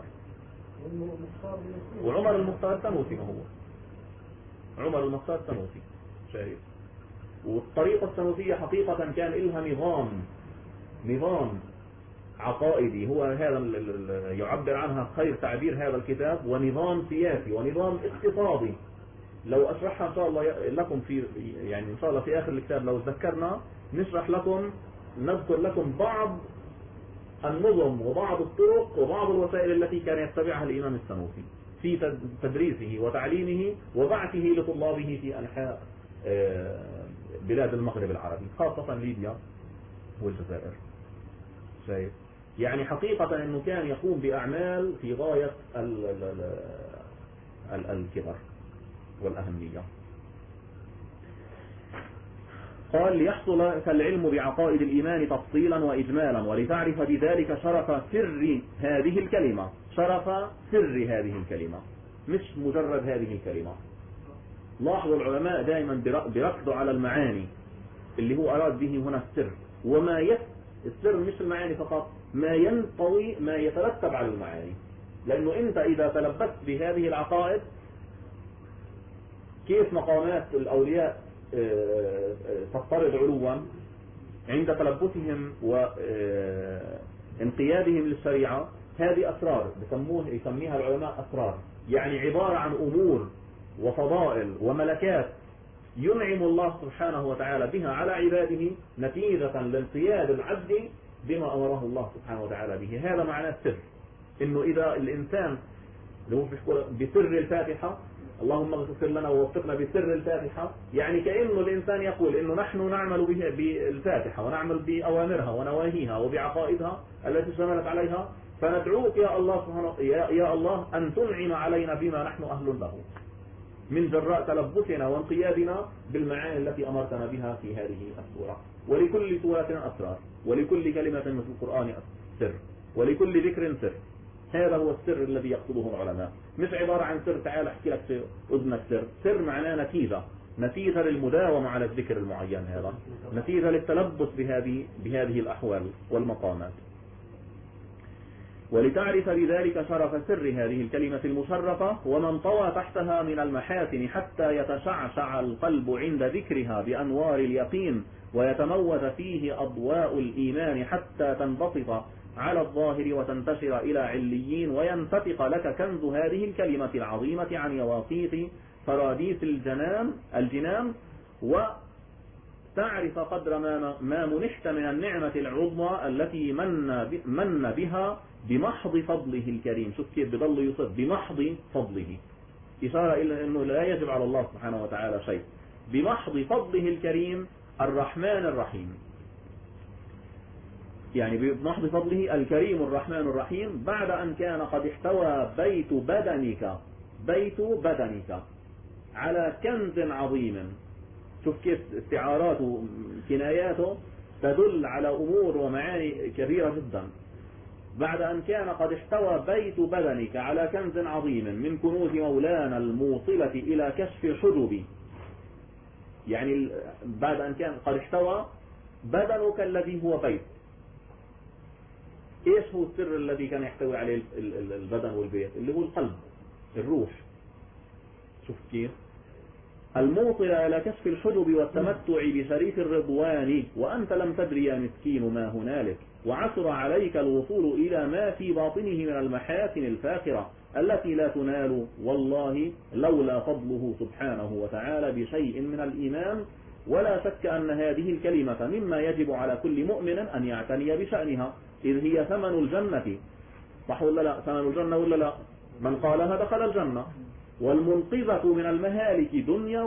وعمر المختار السنوسي، ما هو عمر المختار السنوسي. شايف؟ والطريقة السنوسية حقيقة كان لها نظام عقائدي، هو هذا يعبر عنها خير تعبير هذا الكتاب، ونظام سياسي ونظام اقتصادي. لو أشرحها إن شاء الله لكم يعني إن شاء الله في آخر الكتاب لو تذكرنا نذكر لكم بعض النظم وبعض الطرق وبعض الوسائل التي كان يتبعها الإمام السنوسي في تدريسه وتعليمه وبعثه لطلابه في أنحاء بلاد المغرب العربي، خاصة ليبيا والجزائر. شايف؟ يعني حقيقة أنه كان يقوم بأعمال في غاية الكبر والأهمية. قال: ليحصل العلم بعقائد الإيمان تفصيلا وإجمالا، ولتعرف بذلك شرف سر هذه الكلمة، شرف سر هذه الكلمة، مش مجرد هذه الكلمة. لاحظوا العلماء دائما بيركزوا على المعاني اللي هو أراد به هنا السر، وما السر مش المعاني فقط، ما ينطوي ما يترتب على المعاني. لأنه أنت إذا تلبست بهذه العقائد، كيف مقامات الأولياء تفترض علوا عند تلبسهم وانقيادهم للشريعة، هذه أسرار يسميها العلماء أسرار، يعني عبارة عن أمور وفضائل وملكات ينعم الله سبحانه وتعالى بها على عباده نتيجة لانقياد العبد بما أمره الله سبحانه وتعالى به. هذا معنى السر، إنه إذا الإنسان بسر الفاتحة، اللهم اغفر لنا ووفقنا بسر الفاتحة، يعني كأنه الإنسان يقول إنه نحن نعمل بالفاتحة ونعمل بأوامرها ونواهيها وبعقائدها التي اشتملت عليها، فندعوك يا الله سبحانه يا الله أن تنعم علينا بما نحن أهل له من جراء تلبسنا وانقيادنا بالمعاني التي أمرتنا بها في هذه السورة. ولكل سورة أسرار، ولكل كلمة في القرآن سر، ولكل ذكر سر. هذا هو السر الذي يقصده العلماء، مش عبارة عن سر تعال احكي لك في أذنك سر. سر معناه نتيجة للمداومة على الذكر المعين، هذا نتيجة للتلبس بهذه الأحوال والمقامات. ولتعرف بذلك شرف سر هذه الكلمة المشرفة ومن طوى تحتها من المحاسن حتى يتشعشع القلب عند ذكرها بأنوار اليقين ويتموت فيه أضواء الإيمان حتى تنبسط على الظاهر وتنتشر إلى عليين وينفتق لك كنز هذه الكلمة العظيمة عن يواقيت فراديس الجنان وتعرف قدر ما منحت من النعمة العظمى التي من بها بمحض فضله الكريم. شوف كيف بضل يوصف بمحض فضله، إشارة إلى أنه لا يجب على الله سبحانه وتعالى شيء. بمحض فضله الكريم الرحمن الرحيم، يعني بمحض فضله الكريم الرحمن الرحيم، بعد أن كان قد احتوى بيت بدنك على كنز عظيم. شوف كيف استعاراته كناياته تدل على أمور ومعاني كبيرة جدا. بعد أن كان قد احتوى بيت بدنك على كنز عظيم من كنوز مولانا الموصلة إلى كشف الحجب، يعني بعد أن كان قد احتوى بدنك الذي هو بيت. ايش هو السر الذي كان يحتوي عليه البدن والبيت؟ اللي هو القلب، الروح. شوف كيف الموصل إلى كشف الحجب والتمتع بشريف الرضوان، وأنت لم تدري يا مسكين ما هنالك، وعسر عليك الوصول إلى ما في باطنه من المحاسن الفاخرة التي لا تنال والله لولا فضله سبحانه وتعالى بشيء من الإيمان. ولا شك أن هذه الكلمة مما يجب على كل مؤمن أن يعتني بشأنها، إذ هي ثمن الجنة. صح ولا لا؟ ثمن الجنة ولا لا؟ من قالها دخل الجنة. والمنقذة من المهالك دنيا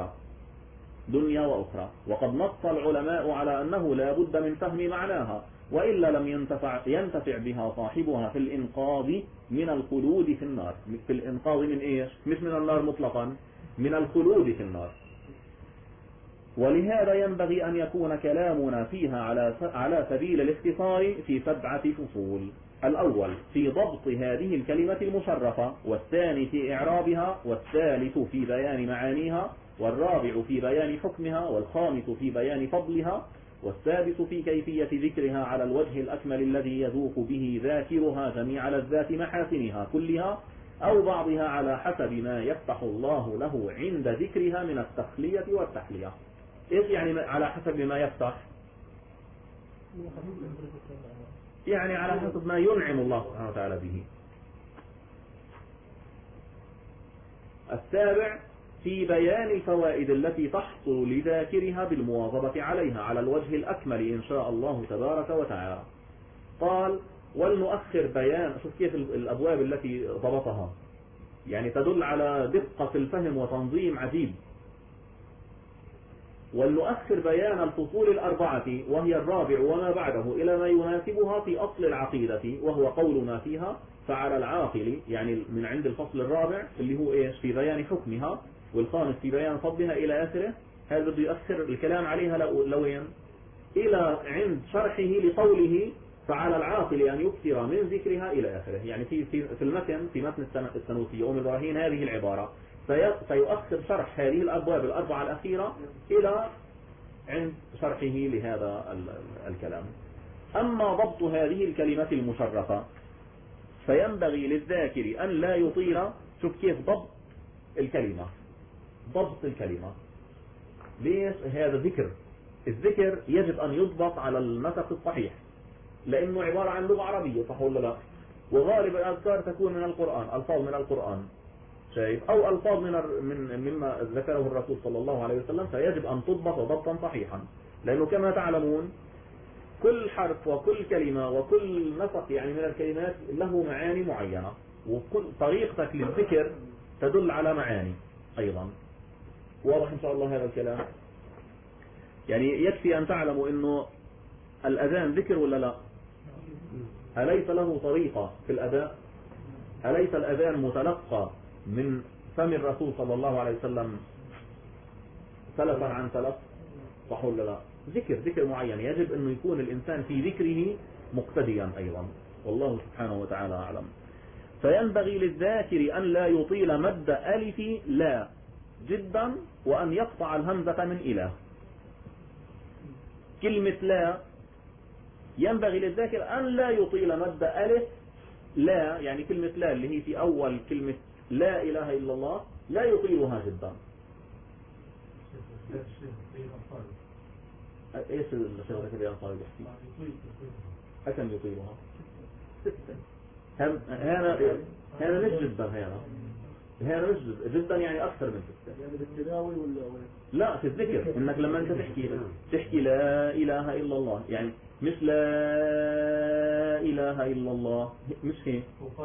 وأخرى. وقد نص العلماء على أنه لا بد من فهم معناها، وإلا لم ينتفع بها صاحبها في الإنقاذ من الخلود في النار. في الإنقاذ من إيش؟ مش من النار مطلقا، من الخلود في النار. ولهذا ينبغي أن يكون كلامنا فيها على سبيل الاختصار في 7 فصول. الأول في ضبط هذه الكلمة المشرفة، والثاني في إعرابها، والثالث في بيان معانيها، والرابع في بيان حكمها، والخامس في بيان فضلها، والسادس في كيفية ذكرها على الوجه الأكمل الذي يذوق به ذاكرها جميع لذات محاسنها كلها أو بعضها على حسب ما يفتح الله له عند ذكرها من التخلية والتحلية. إيش يعني على حسب ما يفتح؟ يعني على حسب ما ينعم الله سبحانه وتعالى به. السابع في بيان الفوائد التي تحصل لذاكرها بالمواظبة عليها على الوجه الأكمل إن شاء الله تبارك وتعالى. قال ولنؤخر بيان. شوف كيف الأبواب التي ضبطها، يعني تدل على دقة في الفهم وتنظيم عجيب. ولنؤخر بيان الفصول الأربعة وهي الرابع وما بعده إلى ما يناسبها في أصل العقيدة وهو قولنا فيها فعلى العاقل، يعني من عند الفصل الرابع اللي هو إيش في بيان حكمها، والخامس في بيان فضلها إلى آخره. هذا بده يؤخر الكلام عليها لوين؟ إلى عند شرحه لقوله فعلى العاقل أن يكثر من ذكرها إلى آخره. يعني في المتن، في متن السنوسي أم البراهين هذه العبارة سيؤخر شرح هذه الأبواب الأربعة الأخيرة إلى عند شرحه لهذا الكلام. أما ضبط هذه الكلمة المشرفة فينبغي للذاكر أن لا يطيل. شوف كيف ضبط الكلمة، ضبط الكلمة. ليش هذا ذكر؟ الذكر يجب أن يضبط على النسق الصحيح، لأنه عبارة عن لغة عربية، صح ولا لا؟ وغالب الأذكار تكون من القرآن، ألفاظ من القرآن، شايف؟ أو ألفاظ مما ذكره الرسول صلى الله عليه وسلم، فيجب أن تضبط ضبطا صحيحا. لأنه كما تعلمون كل حرف وكل كلمة وكل نسق يعني من الكلمات له معاني معينة، وكل طريقتك للذكر تدل على معاني أيضا. واضح إن شاء الله هذا الكلام؟ يعني يكفي أن تعلموا إنه الأذان ذكر ولا لا؟ أليس له طريقة في الأداء؟ أليس الأذان متلقى من فم الرسول صلى الله عليه وسلم سلفا عن سلف، صح ولا لا؟ ذكر معين يجب أنه يكون الإنسان في ذكره مقتديا أيضا، والله سبحانه وتعالى أعلم. فينبغي للذاكر أن لا يطيل مد ألف لا جدا، وأن يقطع الهمزة من إله. كلمة لا ينبغي للذاكر أن لا يطيل مد ألف لا، يعني كلمة لا اللي هي في أول كلمة لا إله إلا الله لا يطيلها جدا. ايش الشغلة كده يا صاحبي بحكي؟ أكم يطيلها؟ هذا مش جدا، هذا مش جدا يعني أكثر من 6. يعني بالتلاوي ولا لا، في الذكر إنك لما أنت تحكي لا إله إلا الله، يعني مش لا إله إلا الله، مش هيك.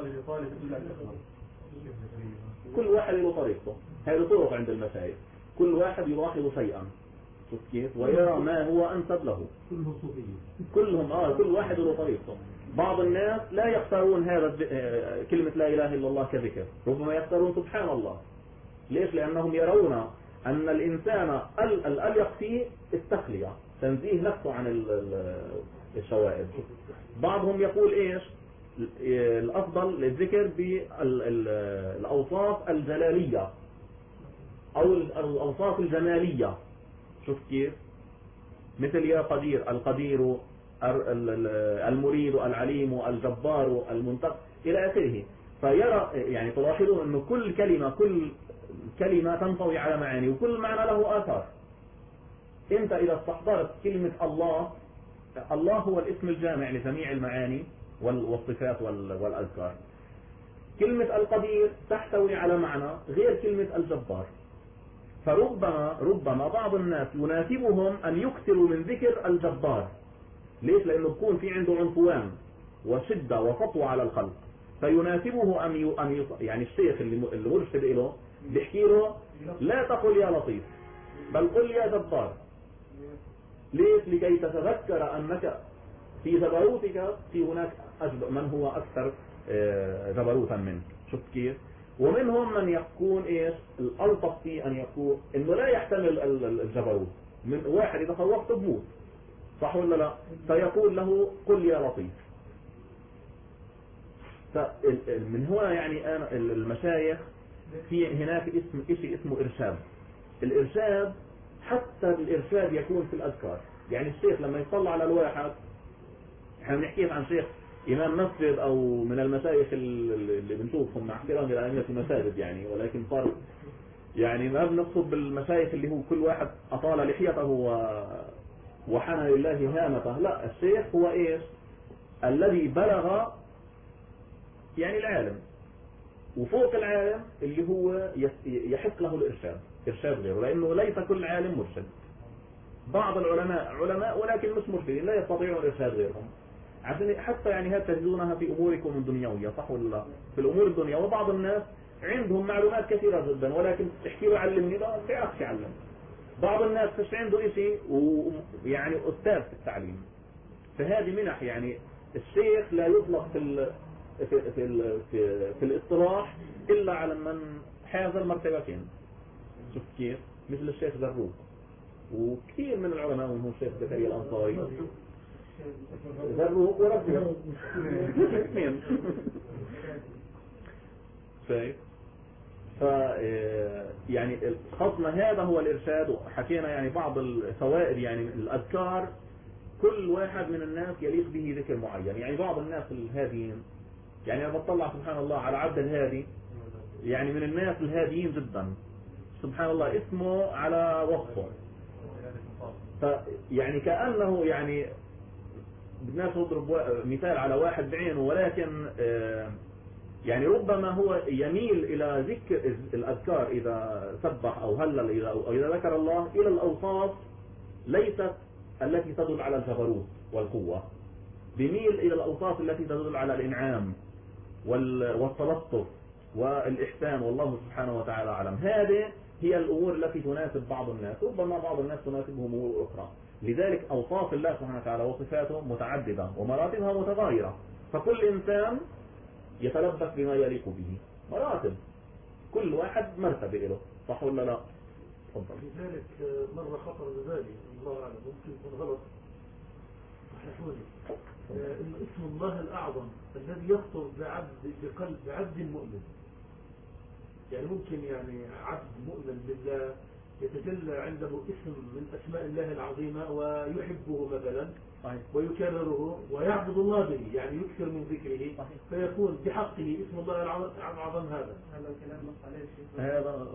كل واحد له طريقته، هذه طرق عند المشايخ، كل واحد يلاحظ شيئا، شوف كيف، ويرى ما هو أنسب له. كلهم كل واحد له طريقته. بعض الناس لا يختارون هذا كلمة لا إله إلا الله كذكر، ربما يختارون سبحان الله. ليش؟ لأنهم يرون أن الإنسان الأليق فيه التخلية، تنزيه نفسه عن الشوائب. بعضهم يقول إيش الأفضل للذكر بالأوصاف الجلالية أو الأوصاف الجمالية. شوف كيف، مثل يا قدير، القدير، المريد، العليم، الجبار، المنتقم إلى آخره. فيرى يعني تلاحظون أنه كل كلمة تنطوي على معاني، وكل معنى له آثار. أنت إذا استحضرت كلمة الله هو الاسم الجامع لجميع المعاني والصفات والأذكار. كلمة القدير تحتوي على معنى غير كلمة الجبار. فربما بعض الناس يناسبهم أن يكثروا من ذكر الجبار. ليش؟ لأنه بكون في عنده عنفوان وشدة وسطوة على الخلق، فيناسبه أن يعني الشيخ اللي مرشد له بيحكي له لا تقل يا لطيف بل قل يا جبار. ليش؟ لكي تتذكر أنك في جبروتك في هناك من هو أكثر جبروتا منك. شوف كيف؟ ومنهم من يكون إيش الألطف فيه أن يكون إنه لا يحتمل الجبروت. من واحد إذا خوفته بموت، صح ولا لا؟ فيقول له قل يا لطيف. من هنا يعني المشايخ في هناك شيء اسمه إرشاد. الإرشاد حتى الإرشاد يكون في الأذكار. يعني الشيخ لما يطلع على الواحد، احنا بنحكي عن شيخ إمام مسجد أو من المشايخ اللي بنشوفهم مع احترامي لأئمة المساجد يعني، ولكن فرق يعني ما بنقصد بالمشايخ اللي هو كل واحد أطال لحيته وحنى لله هامته. لا، الشيخ هو إيش الذي بلغ يعني العالم، وفوق العالم اللي هو يحق له الإرشاد، إرشاد غيره، لأنه ليس كل عالم مرشد. بعض العلماء علماء ولكن مش مرشدين، لا يستطيعون إرشاد غيرهم. عشان حتى يعني هذا تجدونها في أموركم الدنيوية، صح ولا لا؟ في الأمور الدنيوية وبعض الناس عندهم معلومات كثيرة جدا، ولكن تحكي له علمني لا بيعرفش يعلم. بعض الناس مش عنده شيء ويعني أستاذ في التعليم. فهذه منح، يعني الشيخ لا يطلق في الاصطلاح إلا على من حاز المرتبتين. شوف كيف؟ مثل الشيخ زروق، وكثير من العلماء منهم الشيخ زكريا الأنصاري. زروق وربه اثنين. شايف؟ يعني خصنا هذا هو الإرشاد. وحكينا يعني بعض الفوائد، يعني الأذكار كل واحد من الناس يليق به ذكر معين. يعني بعض الناس الهاديين، يعني أنا بطلع سبحان الله على عبد الهادي، يعني من الناس الهاديين جدا سبحان الله، اسمه على وصفه. يعني كأنه يعني بدناش نضرب مثال على واحد بعينه، ولكن يعني ربما هو يميل إلى ذكر الأذكار إذا سبح أو هلل أو إذا ذكر الله إلى الأوصاف ليست التي تدل على الجبروت والقوة، بيميل إلى الأوصاف التي تدل على الإنعام والتلطف والإحسان، والله سبحانه وتعالى أعلم. هذه هي الأمور التي تناسب بعض الناس، ربما بعض الناس تناسبهم أمور أخرى. لذلك أوصاف الله سبحانه وتعالى وصفاته متعددة ومراتبها متغايرة، فكل إنسان يتلبس بما يليق به. مراتب، كل واحد مرتبة له، صح ولا لا؟ تفضل. لذلك مرة خطر ببالي، الله أعلم ممكن يكون غلط، صححوني، إن اسم الله الأعظم الذي يخطر بقلب عبد مؤمن، يعني ممكن يعني عبد مؤمن بالله يتجلى عنده اسم من أسماء الله العظيمة ويحبه مثلا، ويكرره ويعبد الله به، يعني يكثر من ذكره، فيكون بحقه اسم الله العظم. هذا الكلام نص عليه الشيخ.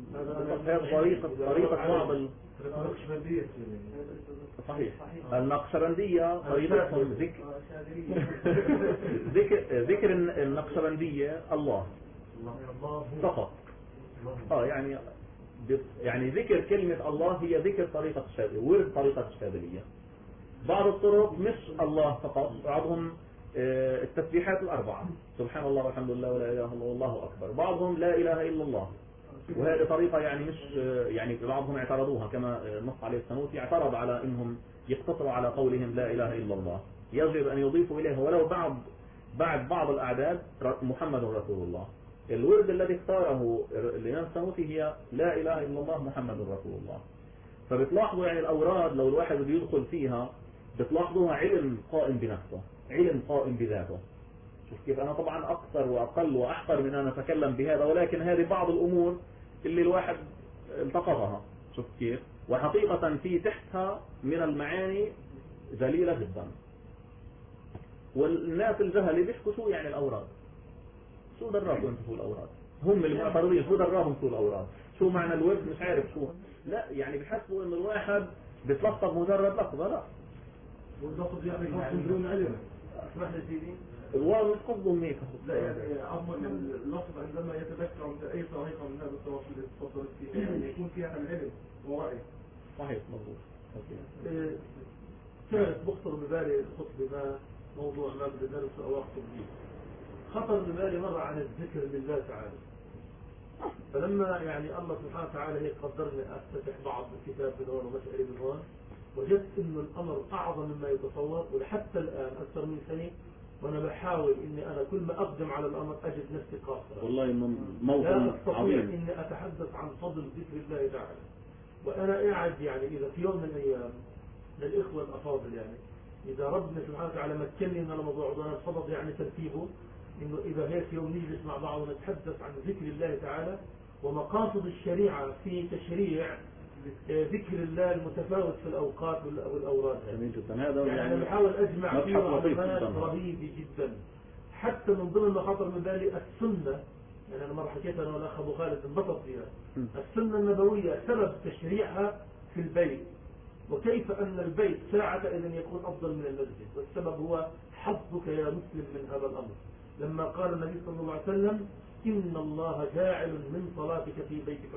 هذا طريقة بعض النقشبندية. صحيح، النقشبندية طريقتهم ذكر النقشبندية الله فقط. يعني ذكر كلمة الله هي ذكر طريقة الشاذلية، ورد طريقة الشاذلية. بعض الطرق مش الله فقط، بعضهم التسبيحات الأربعة، سبحان الله والحمد لله ولا إله إلا الله والله أكبر. بعضهم لا إله إلا الله، وهذه طريقة يعني مش يعني بعضهم اعترضوها، كما نص عليه السنوسي اعترض على انهم يقتصروا على قولهم لا اله الا الله، يجب ان يضيفوا اليه ولو بعد بعض الاعداد محمد رسول الله. الورد الذي اختاره الامام السنوسي هي لا اله الا الله محمد رسول الله. فبتلاحظوا يعني الاوراد لو الواحد بده يدخل فيها بتلاحظوها علم قائم بنفسه، علم قائم بذاته. شوف كيف انا طبعا اكثر واقل واحقر من ان اتكلم بهذا، ولكن هذه بعض الامور اللي الواحد التقطها. شوف كيف، وحقيقة في تحتها من المعاني جليلة جدا. والناس الجهلة بيحكوا شو يعني الأوراد، شو دراكم انتم شو الأوراد، هم المعترضين شو دراهم شو الأوراد، شو معنى الورد مش عارف شو. لا يعني بيحسبوا ان الواحد بيتلفظ مجرد لفظة. لا واللفظ يعني بدون علم. اسمح لي سيدي، الواو مش قصدهم هيك. لا يعني عفوا اللفظ عندما يتذكر بأي طريقة من هذا التواصل اللي تفضلت فيه، يعني يكون فيها العلم ووعي. صحيح مضبوط. كانت بخطر ببالي الخطبة ما موضوع ما بدي درسه أو أخطب به. خطر ببالي مرة عن الذكر لله تعالى. فلما يعني الله سبحانه وتعالى هيك قدرني أفتتح بعض الكتاب من هون ومسألة من هون، وجدت إنه الأمر أعظم مما يتصور. ولحتى الآن أكثر من سنة وأنا بحاول إني أنا كل ما أقدم على الأمر أجد نفسي قاصرا. والله موضوع لا أستطيع عظيم إني أتحدث عن فضل ذكر الله تعالى. وأنا قاعد يعني إذا في يوم من الأيام للإخوة الأفاضل، يعني إذا ربنا سبحانه وتعالى مكنني إن الموضوع ده صدد يعني ترتيبه، إنه إذا هيك يوم نجلس مع بعض ونتحدث عن ذكر الله تعالى ومقاصد الشريعة في تشريع ذكر الله المتفاوت في الأوقات والأوراد. يعني أنا بحاول أجمع فيه معلومات رهيبة جدا. حتى من ضمن المخاطر من بالي السنة، يعني أنا مرة حكيت أنا والأخ أبو خالد انبسط فيها، السنة النبوية سبب تشريعها في البيت، وكيف أن البيت ساعة إذن يكون أفضل من المسجد، والسبب هو حظك يا مسلم من هذا الأمر. لما قال النبي صلى الله عليه وسلم إن الله جاعل من صلاتك في بيتك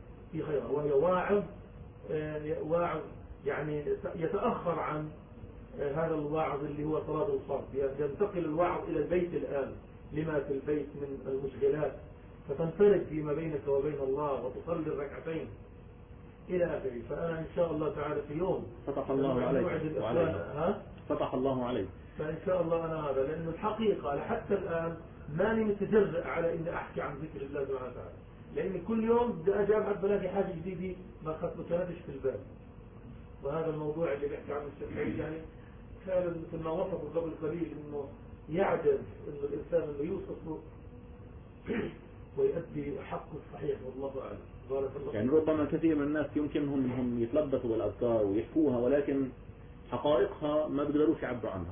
خيرا، وهي واعظ يعني يتأخر عن هذا الواعظ اللي هو صلاة الفرض، ينتقل الواعظ إلى البيت الآن لما في البيت من المشغلات، فتنفرد فيما بينك وبين الله وتصلي الركعتين إلى آخره. فأنا إن شاء الله تعالى في يوم فتح الله عليك فتح الله عليك. فإن شاء الله أنا هذا، لأنه الحقيقة حتى الآن ماني متجرئ على إني أحكي عن ذكر الله سبحانه وتعالى، لأن كل يوم بدي أجي أبحث بلاقي حاجة جديدة ما كانتش في البال. وهذا الموضوع اللي بيحكي عنه الشيخ سعيد يعني فعلا مثل ما وصفه قبل قليل، إنه يعجز إنه الإنسان إنه يوصفه ويؤدي حقه الصحيح. والله أعلم. بارك الله. يعني ربما كثير من الناس يمكنهم هم يتلبسوا بالأذكار ويحكوها، ولكن حقائقها ما بيقدروش يعبروا عنها.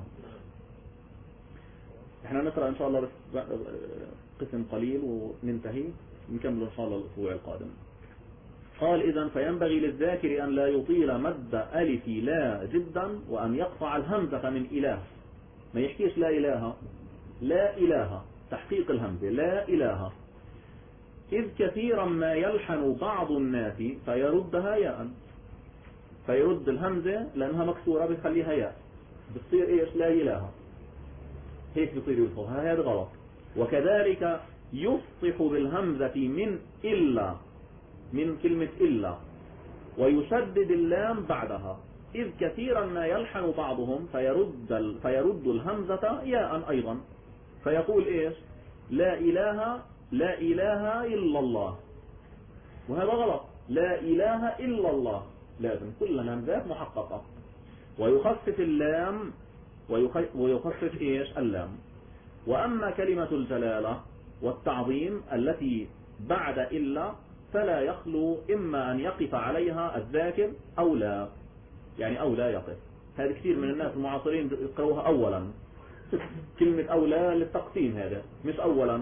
احنا نقرأ ان شاء الله بس قسم قليل وننتهي، نكمل ان شاء الله الاسبوع القادم. قال اذا فينبغي للذاكر ان لا يطيل مد الف لا جدا، وان يقطع الهمزة من اله، ما يحكيش لا اله، لا اله، تحقيق الهمزة لا اله، اذ كثيرا ما يلحن بعض الناس فيردها ياء، فيرد الهمزة لانها مكسورة بيخليها ياء، بتصير ايش؟ لا اله، هيك بيصير يلفظها، هذا غلط. وكذلك يفصح بالهمزة من إلا، من كلمة إلا، ويشدد اللام بعدها، إذ كثيرا ما يلحن بعضهم فيرد الهمزة ياء أيضا، فيقول إيش؟ لا إله لا إله إلا الله، وهذا غلط، لا إله إلا الله، لازم كل الهمزات محققة، ويخفف اللام ويخفف إيش؟ اللام. وأما كلمة الجلالة والتعظيم التي بعد إلا فلا يخلو إما أن يقف عليها الذاكر أو لا، يعني أو لا يقف. هذا كثير من الناس المعاصرين يقرأوها أولا، كلمة أولا للتقسيم، هذا مش أولا.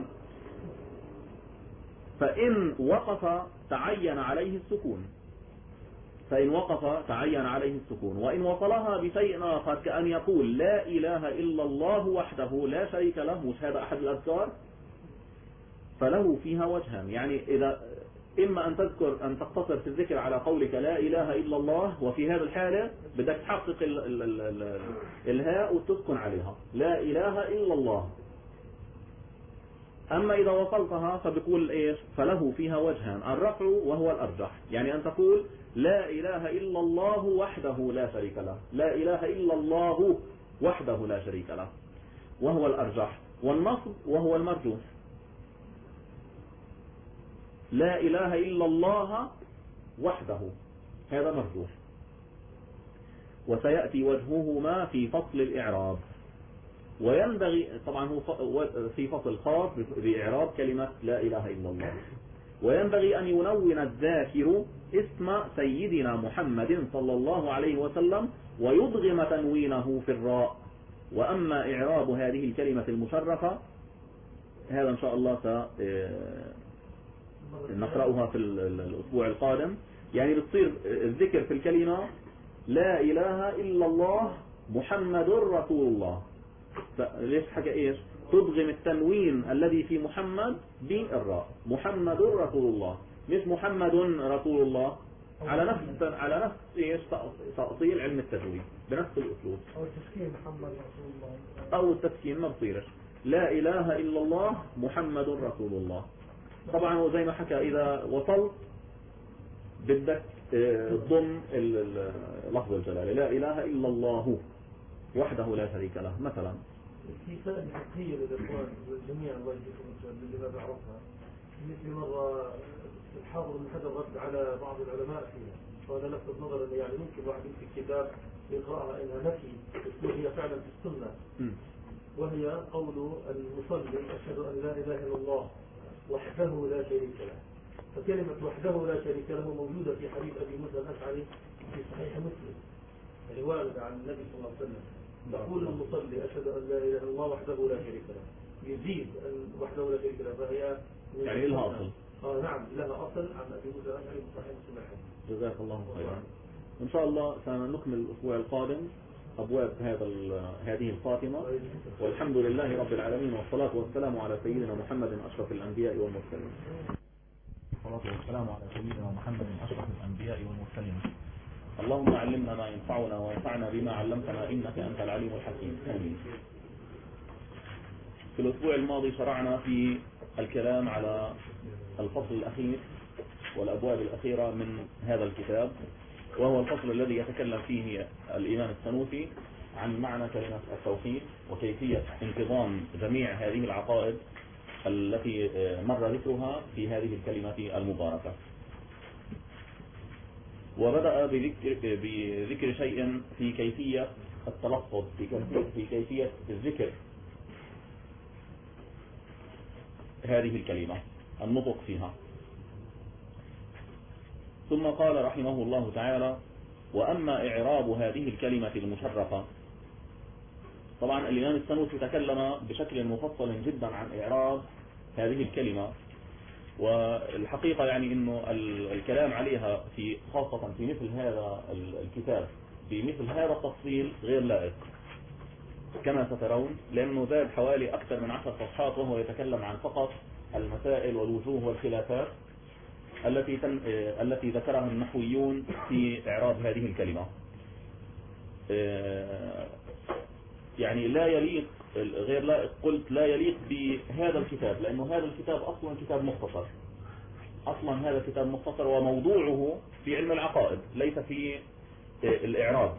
فإن وقف تعين عليه السكون، فإن وقف تعين عليه السكون، وإن وصلها بشيء آخر كأن يقول لا إله إلا الله وحده لا شريك له، مش هذا أحد الأذكار، فله فيها وجهان. يعني إذا إما أن تذكر أن تقتصر في الذكر على قولك لا إله إلا الله، وفي هذا الحالة بدك تحقق الهاء وتسكن عليها لا إله إلا الله. أما إذا وصلتها فبيقول إيش؟ فله فيها وجهان، الرفع وهو الأرجح، يعني أن تقول لا إله إلا الله وحده لا شريك له، لا إله إلا الله وحده لا شريك له، وهو الأرجح. والنصب وهو المرجوح، لا إله إلا الله وحده، هذا مرجوح. وسيأتي وجههما في فصل الإعراب. وينبغي طبعا هو في فصل خاص بإعراب كلمة لا إله إلا الله. وينبغي أن ينون الذاكر اسم سيدنا محمد صلى الله عليه وسلم ويضغم تنوينه في الراء. وأما إعراب هذه الكلمة المشرفة هذا إن شاء الله سنقرأها في الأسبوع القادم. يعني بتصير الذكر في الكلمة لا إله إلا الله محمد رسول الله. ليش حكى إيش؟ تضغم التنوين الذي في محمد بالراء، محمد رسول الله، مش محمد رسول الله، على نفس إيش؟ تأصيل علم التجويد بنفس الأسلوب. أو التسكين محمد رسول الله، أو التسكين ما بصيرش، لا إله إلا الله محمد رسول الله. طبعا هو زي ما حكى إذا وصلت بدك ضم لفظ الجلالة لا إله إلا الله وحده لا شريك له مثلا. في فائدة فقهية للإخوان والجميع الله يجزيكم اللي ما بعرفها. مثل مرة الحافظ بن حجر رد على بعض العلماء فيها، وهذا لفت نظر انه يعني ممكن واحد يمسك كتاب يقرأها انها نفي تكون هي فعلا في السنة، وهي قول المصلي أشهد أن لا إله إلا الله وحده لا شريك له. فكلمة وحده لا شريك له موجودة في حديث أبي موسى الأشعري في صحيح مسلم، يعني وارد عن النبي صلى الله عليه وسلم يقول المصلي أشهد أن لا إله إلا الله وحده لا شريك له، يزيد أن وحده لا شريك له، فهي يعني لها أصل. نعم لها أصل عن أبي موسى الأشعري في صحيح مسلم. جزاك الله خيرا. إن شاء الله سنكمل الأسبوع القادم أبواب هذه الخاتمة. والحمد لله رب العالمين، والصلاة والسلام على سيدنا محمد أشرف الأنبياء والمرسلين. الصلاة والسلام على سيدنا محمد أشرف الأنبياء والمرسلين. اللهم علمنا ما ينفعنا وانفعنا بما علمتنا إنك أنت العليم الحكيم. آمين. في الأسبوع الماضي شرعنا في الكلام على الفصل الأخير والأبواب الأخيرة من هذا الكتاب، وهو الفصل الذي يتكلم فيه الإمام السنوسي عن معنى كلمة التوحيد وكيفية انتظام جميع هذه العقائد التي مر ذكرها في هذه الكلمة المباركة. وبدأ بذكر شيء في كيفية التلفظ، في كيفية الذكر هذه الكلمة، النطق فيها. ثم قال رحمه الله تعالى: وأما إعراب هذه الكلمة المشرفة. طبعا الإمام السنوسي تكلم بشكل مفصل جدا عن إعراب هذه الكلمة، والحقيقة يعني إنه الكلام عليها في خاصة في مثل هذا الكتاب بمثل هذا التفصيل غير لائق كما سترون، لأنه زاد حوالي أكثر من 10 صفحات وهو يتكلم عن فقط المسائل والوجوه والخلافات التي ذكرها النحويون في إعراب هذه الكلمة. يعني لا يليق، غير لائق، قلت لا يليق بهذا الكتاب، لأنه هذا الكتاب أصلا كتاب مختصر، أصلا هذا كتاب مختصر وموضوعه في علم العقائد ليس في الإعراب،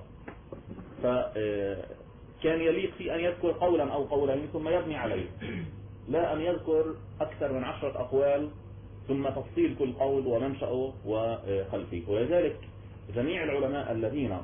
فكان يليق في أن يذكر قولا أو قولين ثم يبني عليه، لا أن يذكر أكثر من 10 أقوال ثم تفصيل كل قول ومنشأه وخلفه. ولذلك جميع العلماء الذين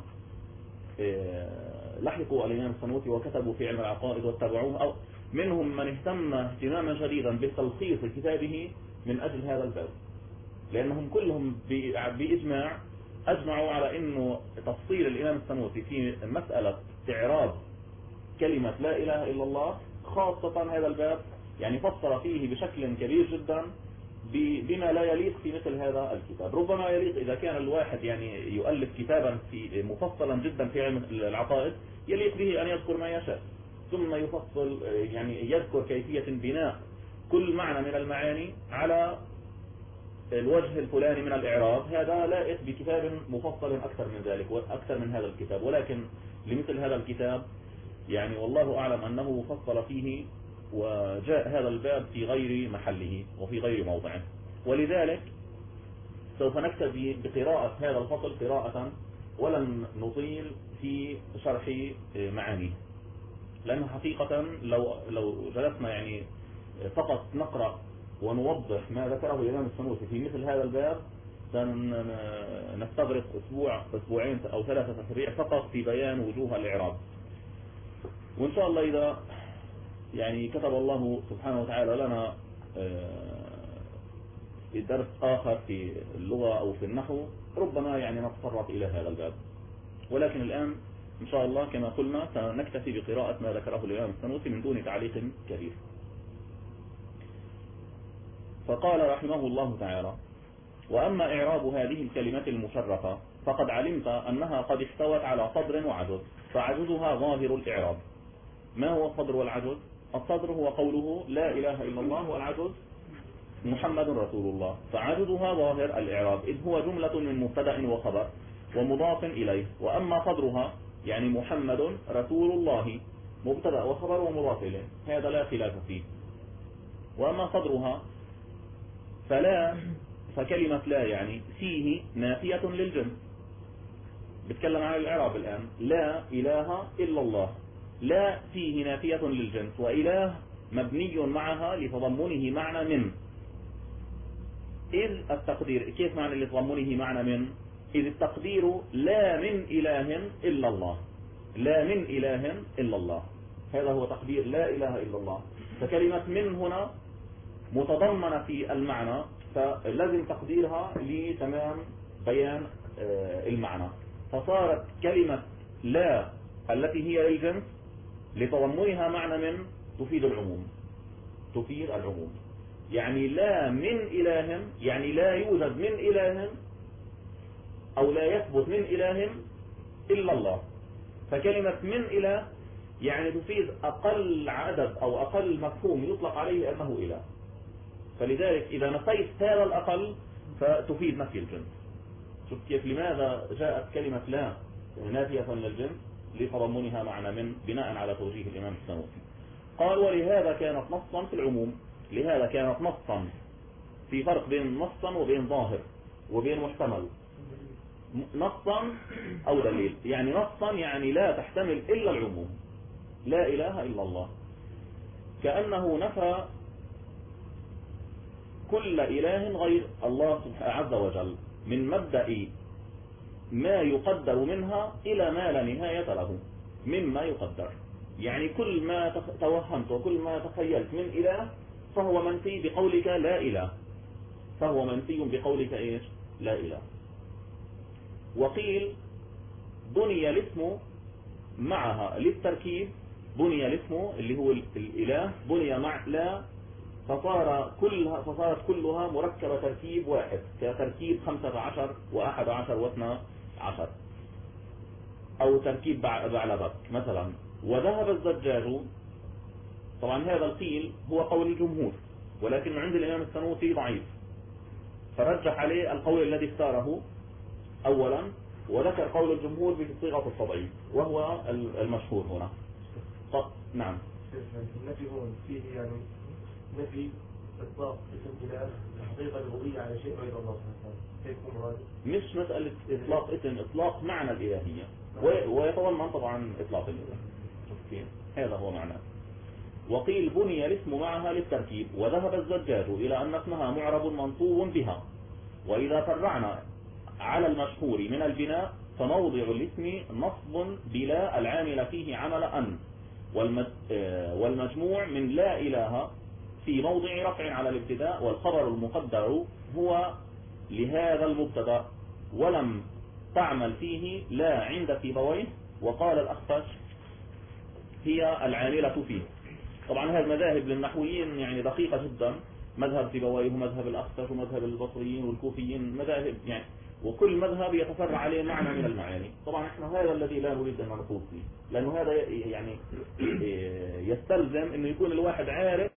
لحقوا الإمام السنوسي وكتبوا في علم العقائد واتبعوه، أو منهم من اهتم اهتماما شديدا بتلخيص كتابه من أجل هذا الباب، لأنهم كلهم بإجماع أجمعوا على أنه تفصيل الإمام السنوسي في مسألة إعراب كلمة لا إله إلا الله خاصة هذا الباب، يعني فصل فيه بشكل كبير جدا بما لا يليق في مثل هذا الكتاب. ربما يليق إذا كان الواحد يعني يؤلف كتابا في مفصلا جدا في علم العقائد، يليق به أن يذكر ما يشاء ثم يفصل، يعني يذكر كيفية بناء كل معنى من المعاني على الوجه الفلاني من الإعراب. هذا لائق بكتاب مفصل أكثر من ذلك وأكثر من هذا الكتاب، ولكن لمثل هذا الكتاب يعني والله أعلم أنه فصل فيه وجاء هذا الباب في غير محله وفي غير موضعه. ولذلك سوف نكتفي بقراءة هذا الفصل قراءة ولن نطيل في شرح معانيه، لأنه حقيقة لو جلسنا يعني فقط نقرأ ونوضح ما ذكره الإمام السنوسي في مثل هذا الباب سنستغرق أسبوعين أو 3 أسابيع فقط في بيان وجوه الإعراب. وإن شاء الله إذا يعني كتب الله سبحانه وتعالى لنا درس آخر في اللغة أو في النحو ربما يعني نتطرق إلى هذا الباب، ولكن الآن إن شاء الله كما قلنا سنكتفي بقراءة ما ذكره الإمام السنوسي من دون تعليق كبير. فقال رحمه الله تعالى: وأما إعراب هذه الكلمة المشرفة فقد علمت أنها قد احتوت على صدر وعجز، فعجزها ظاهر الإعراب. ما هو الصدر والعجز؟ الصدر هو قوله لا إله إلا الله، والعجز محمد رسول الله، فعجزها ظاهر الإعراب إذ هو جملة من مبتدأ وخبر ومضاف إليه. وأما صدرها يعني محمد رسول الله مبتدأ وخبر ومضاف إليه، هذا لا خلاف فيه. وأما صدرها فكلمة لا يعني فيه نافية للجنس، بتكلم عن الإعراب الآن. لا إله إلا الله، لا فيه نافية للجنس، وإله مبني معها لتضمنه معنى من. إذ التقدير كيف معنى لتضمنه معنى من؟ إذ التقدير لا من إله إلا الله، لا من إله إلا الله، هذا هو تقدير لا إله إلا الله. فكلمة من هنا متضمنة في المعنى، فلازم تقديرها لتمام بيان المعنى. فصارت كلمة لا التي هي للجنس لتضمنها معنى من تفيد العموم، تفيد العموم. يعني لا من إله يعني لا يوجد من إله أو لا يثبت من إله إلا الله. فكلمة من إله يعني تفيد أقل عدد أو أقل مفهوم يطلق عليه أنه إله، فلذلك إذا نفيت هذا الأقل فتفيد نفي الجنس. شوف كيف لماذا جاءت كلمة لا نافية للجنس لتضمنها معنى من بناء على توجيه الإمام السنوسي. قال ولهذا كانت نصا في العموم، لهذا كانت نصا، في فرق بين نصا وبين ظاهر وبين محتمل. نصا أو دليل، يعني نصا يعني لا تحتمل إلا العموم، لا إله إلا الله، كأنه نفى كل إله غير الله عز وجل من مبدأ ما يقدر منها إلى ما لا نهاية له مما يقدر. يعني كل ما توهمت وكل ما تخيلت من إله فهو منفي بقولك لا إله، فهو منفي بقولك إيش؟ لا إله. وقيل بني الاسم معها للتركيب، بني الاسم اللي هو الإله بني مع لا فصارت كلها مركبة تركيب واحد، كتركيب 15 و11 و12 أو تركيب بعلبك مثلا. وذهب الزجاج، طبعا هذا القيل هو قول الجمهور، ولكن عند الإمام السنوسي ضعيف، فرجح عليه القول الذي اختاره أولا، وذكر قول الجمهور بصيغة التضعيف وهو المشهور هنا. نعم. النفي هون فيه يعني نفي إطلاق اسم إله حقيقة الربوبية على شيء غير الله سبحانه وتعالى، كيف يكون مراد؟ مش مسألة إطلاق اسم، إطلاق معنى الإلهية، ويتضمن طبعا إطلاق الإله، هذا هو معناه. وقيل بني الاسم معها للتركيب، وذهب الزجاج إلى أن اسمها معرب منصوب بها. وإذا فرعنا على المشهور من البناء فموضع الاسم نصب بلا العامل فيه عمل أن، والمجموع من لا إله في موضع رفع على الابتداء، والخبر المقدر هو لهذا المبتدا ولم تعمل فيه لا عند سيبويه. وقال الأخفش هي العاملة فيه. طبعا هذه مذاهب للنحويين يعني دقيقة جدا، مذهب سيبويه ومذهب الأخفش ومذهب البصريين والكوفيين، مذاهب يعني، وكل مذهب يتفرع عليه معنى من المعاني. طبعا احنا هذا الذي لا نريد أن نخوض فيه، لأنه هذا يعني يستلزم أنه يكون الواحد عارف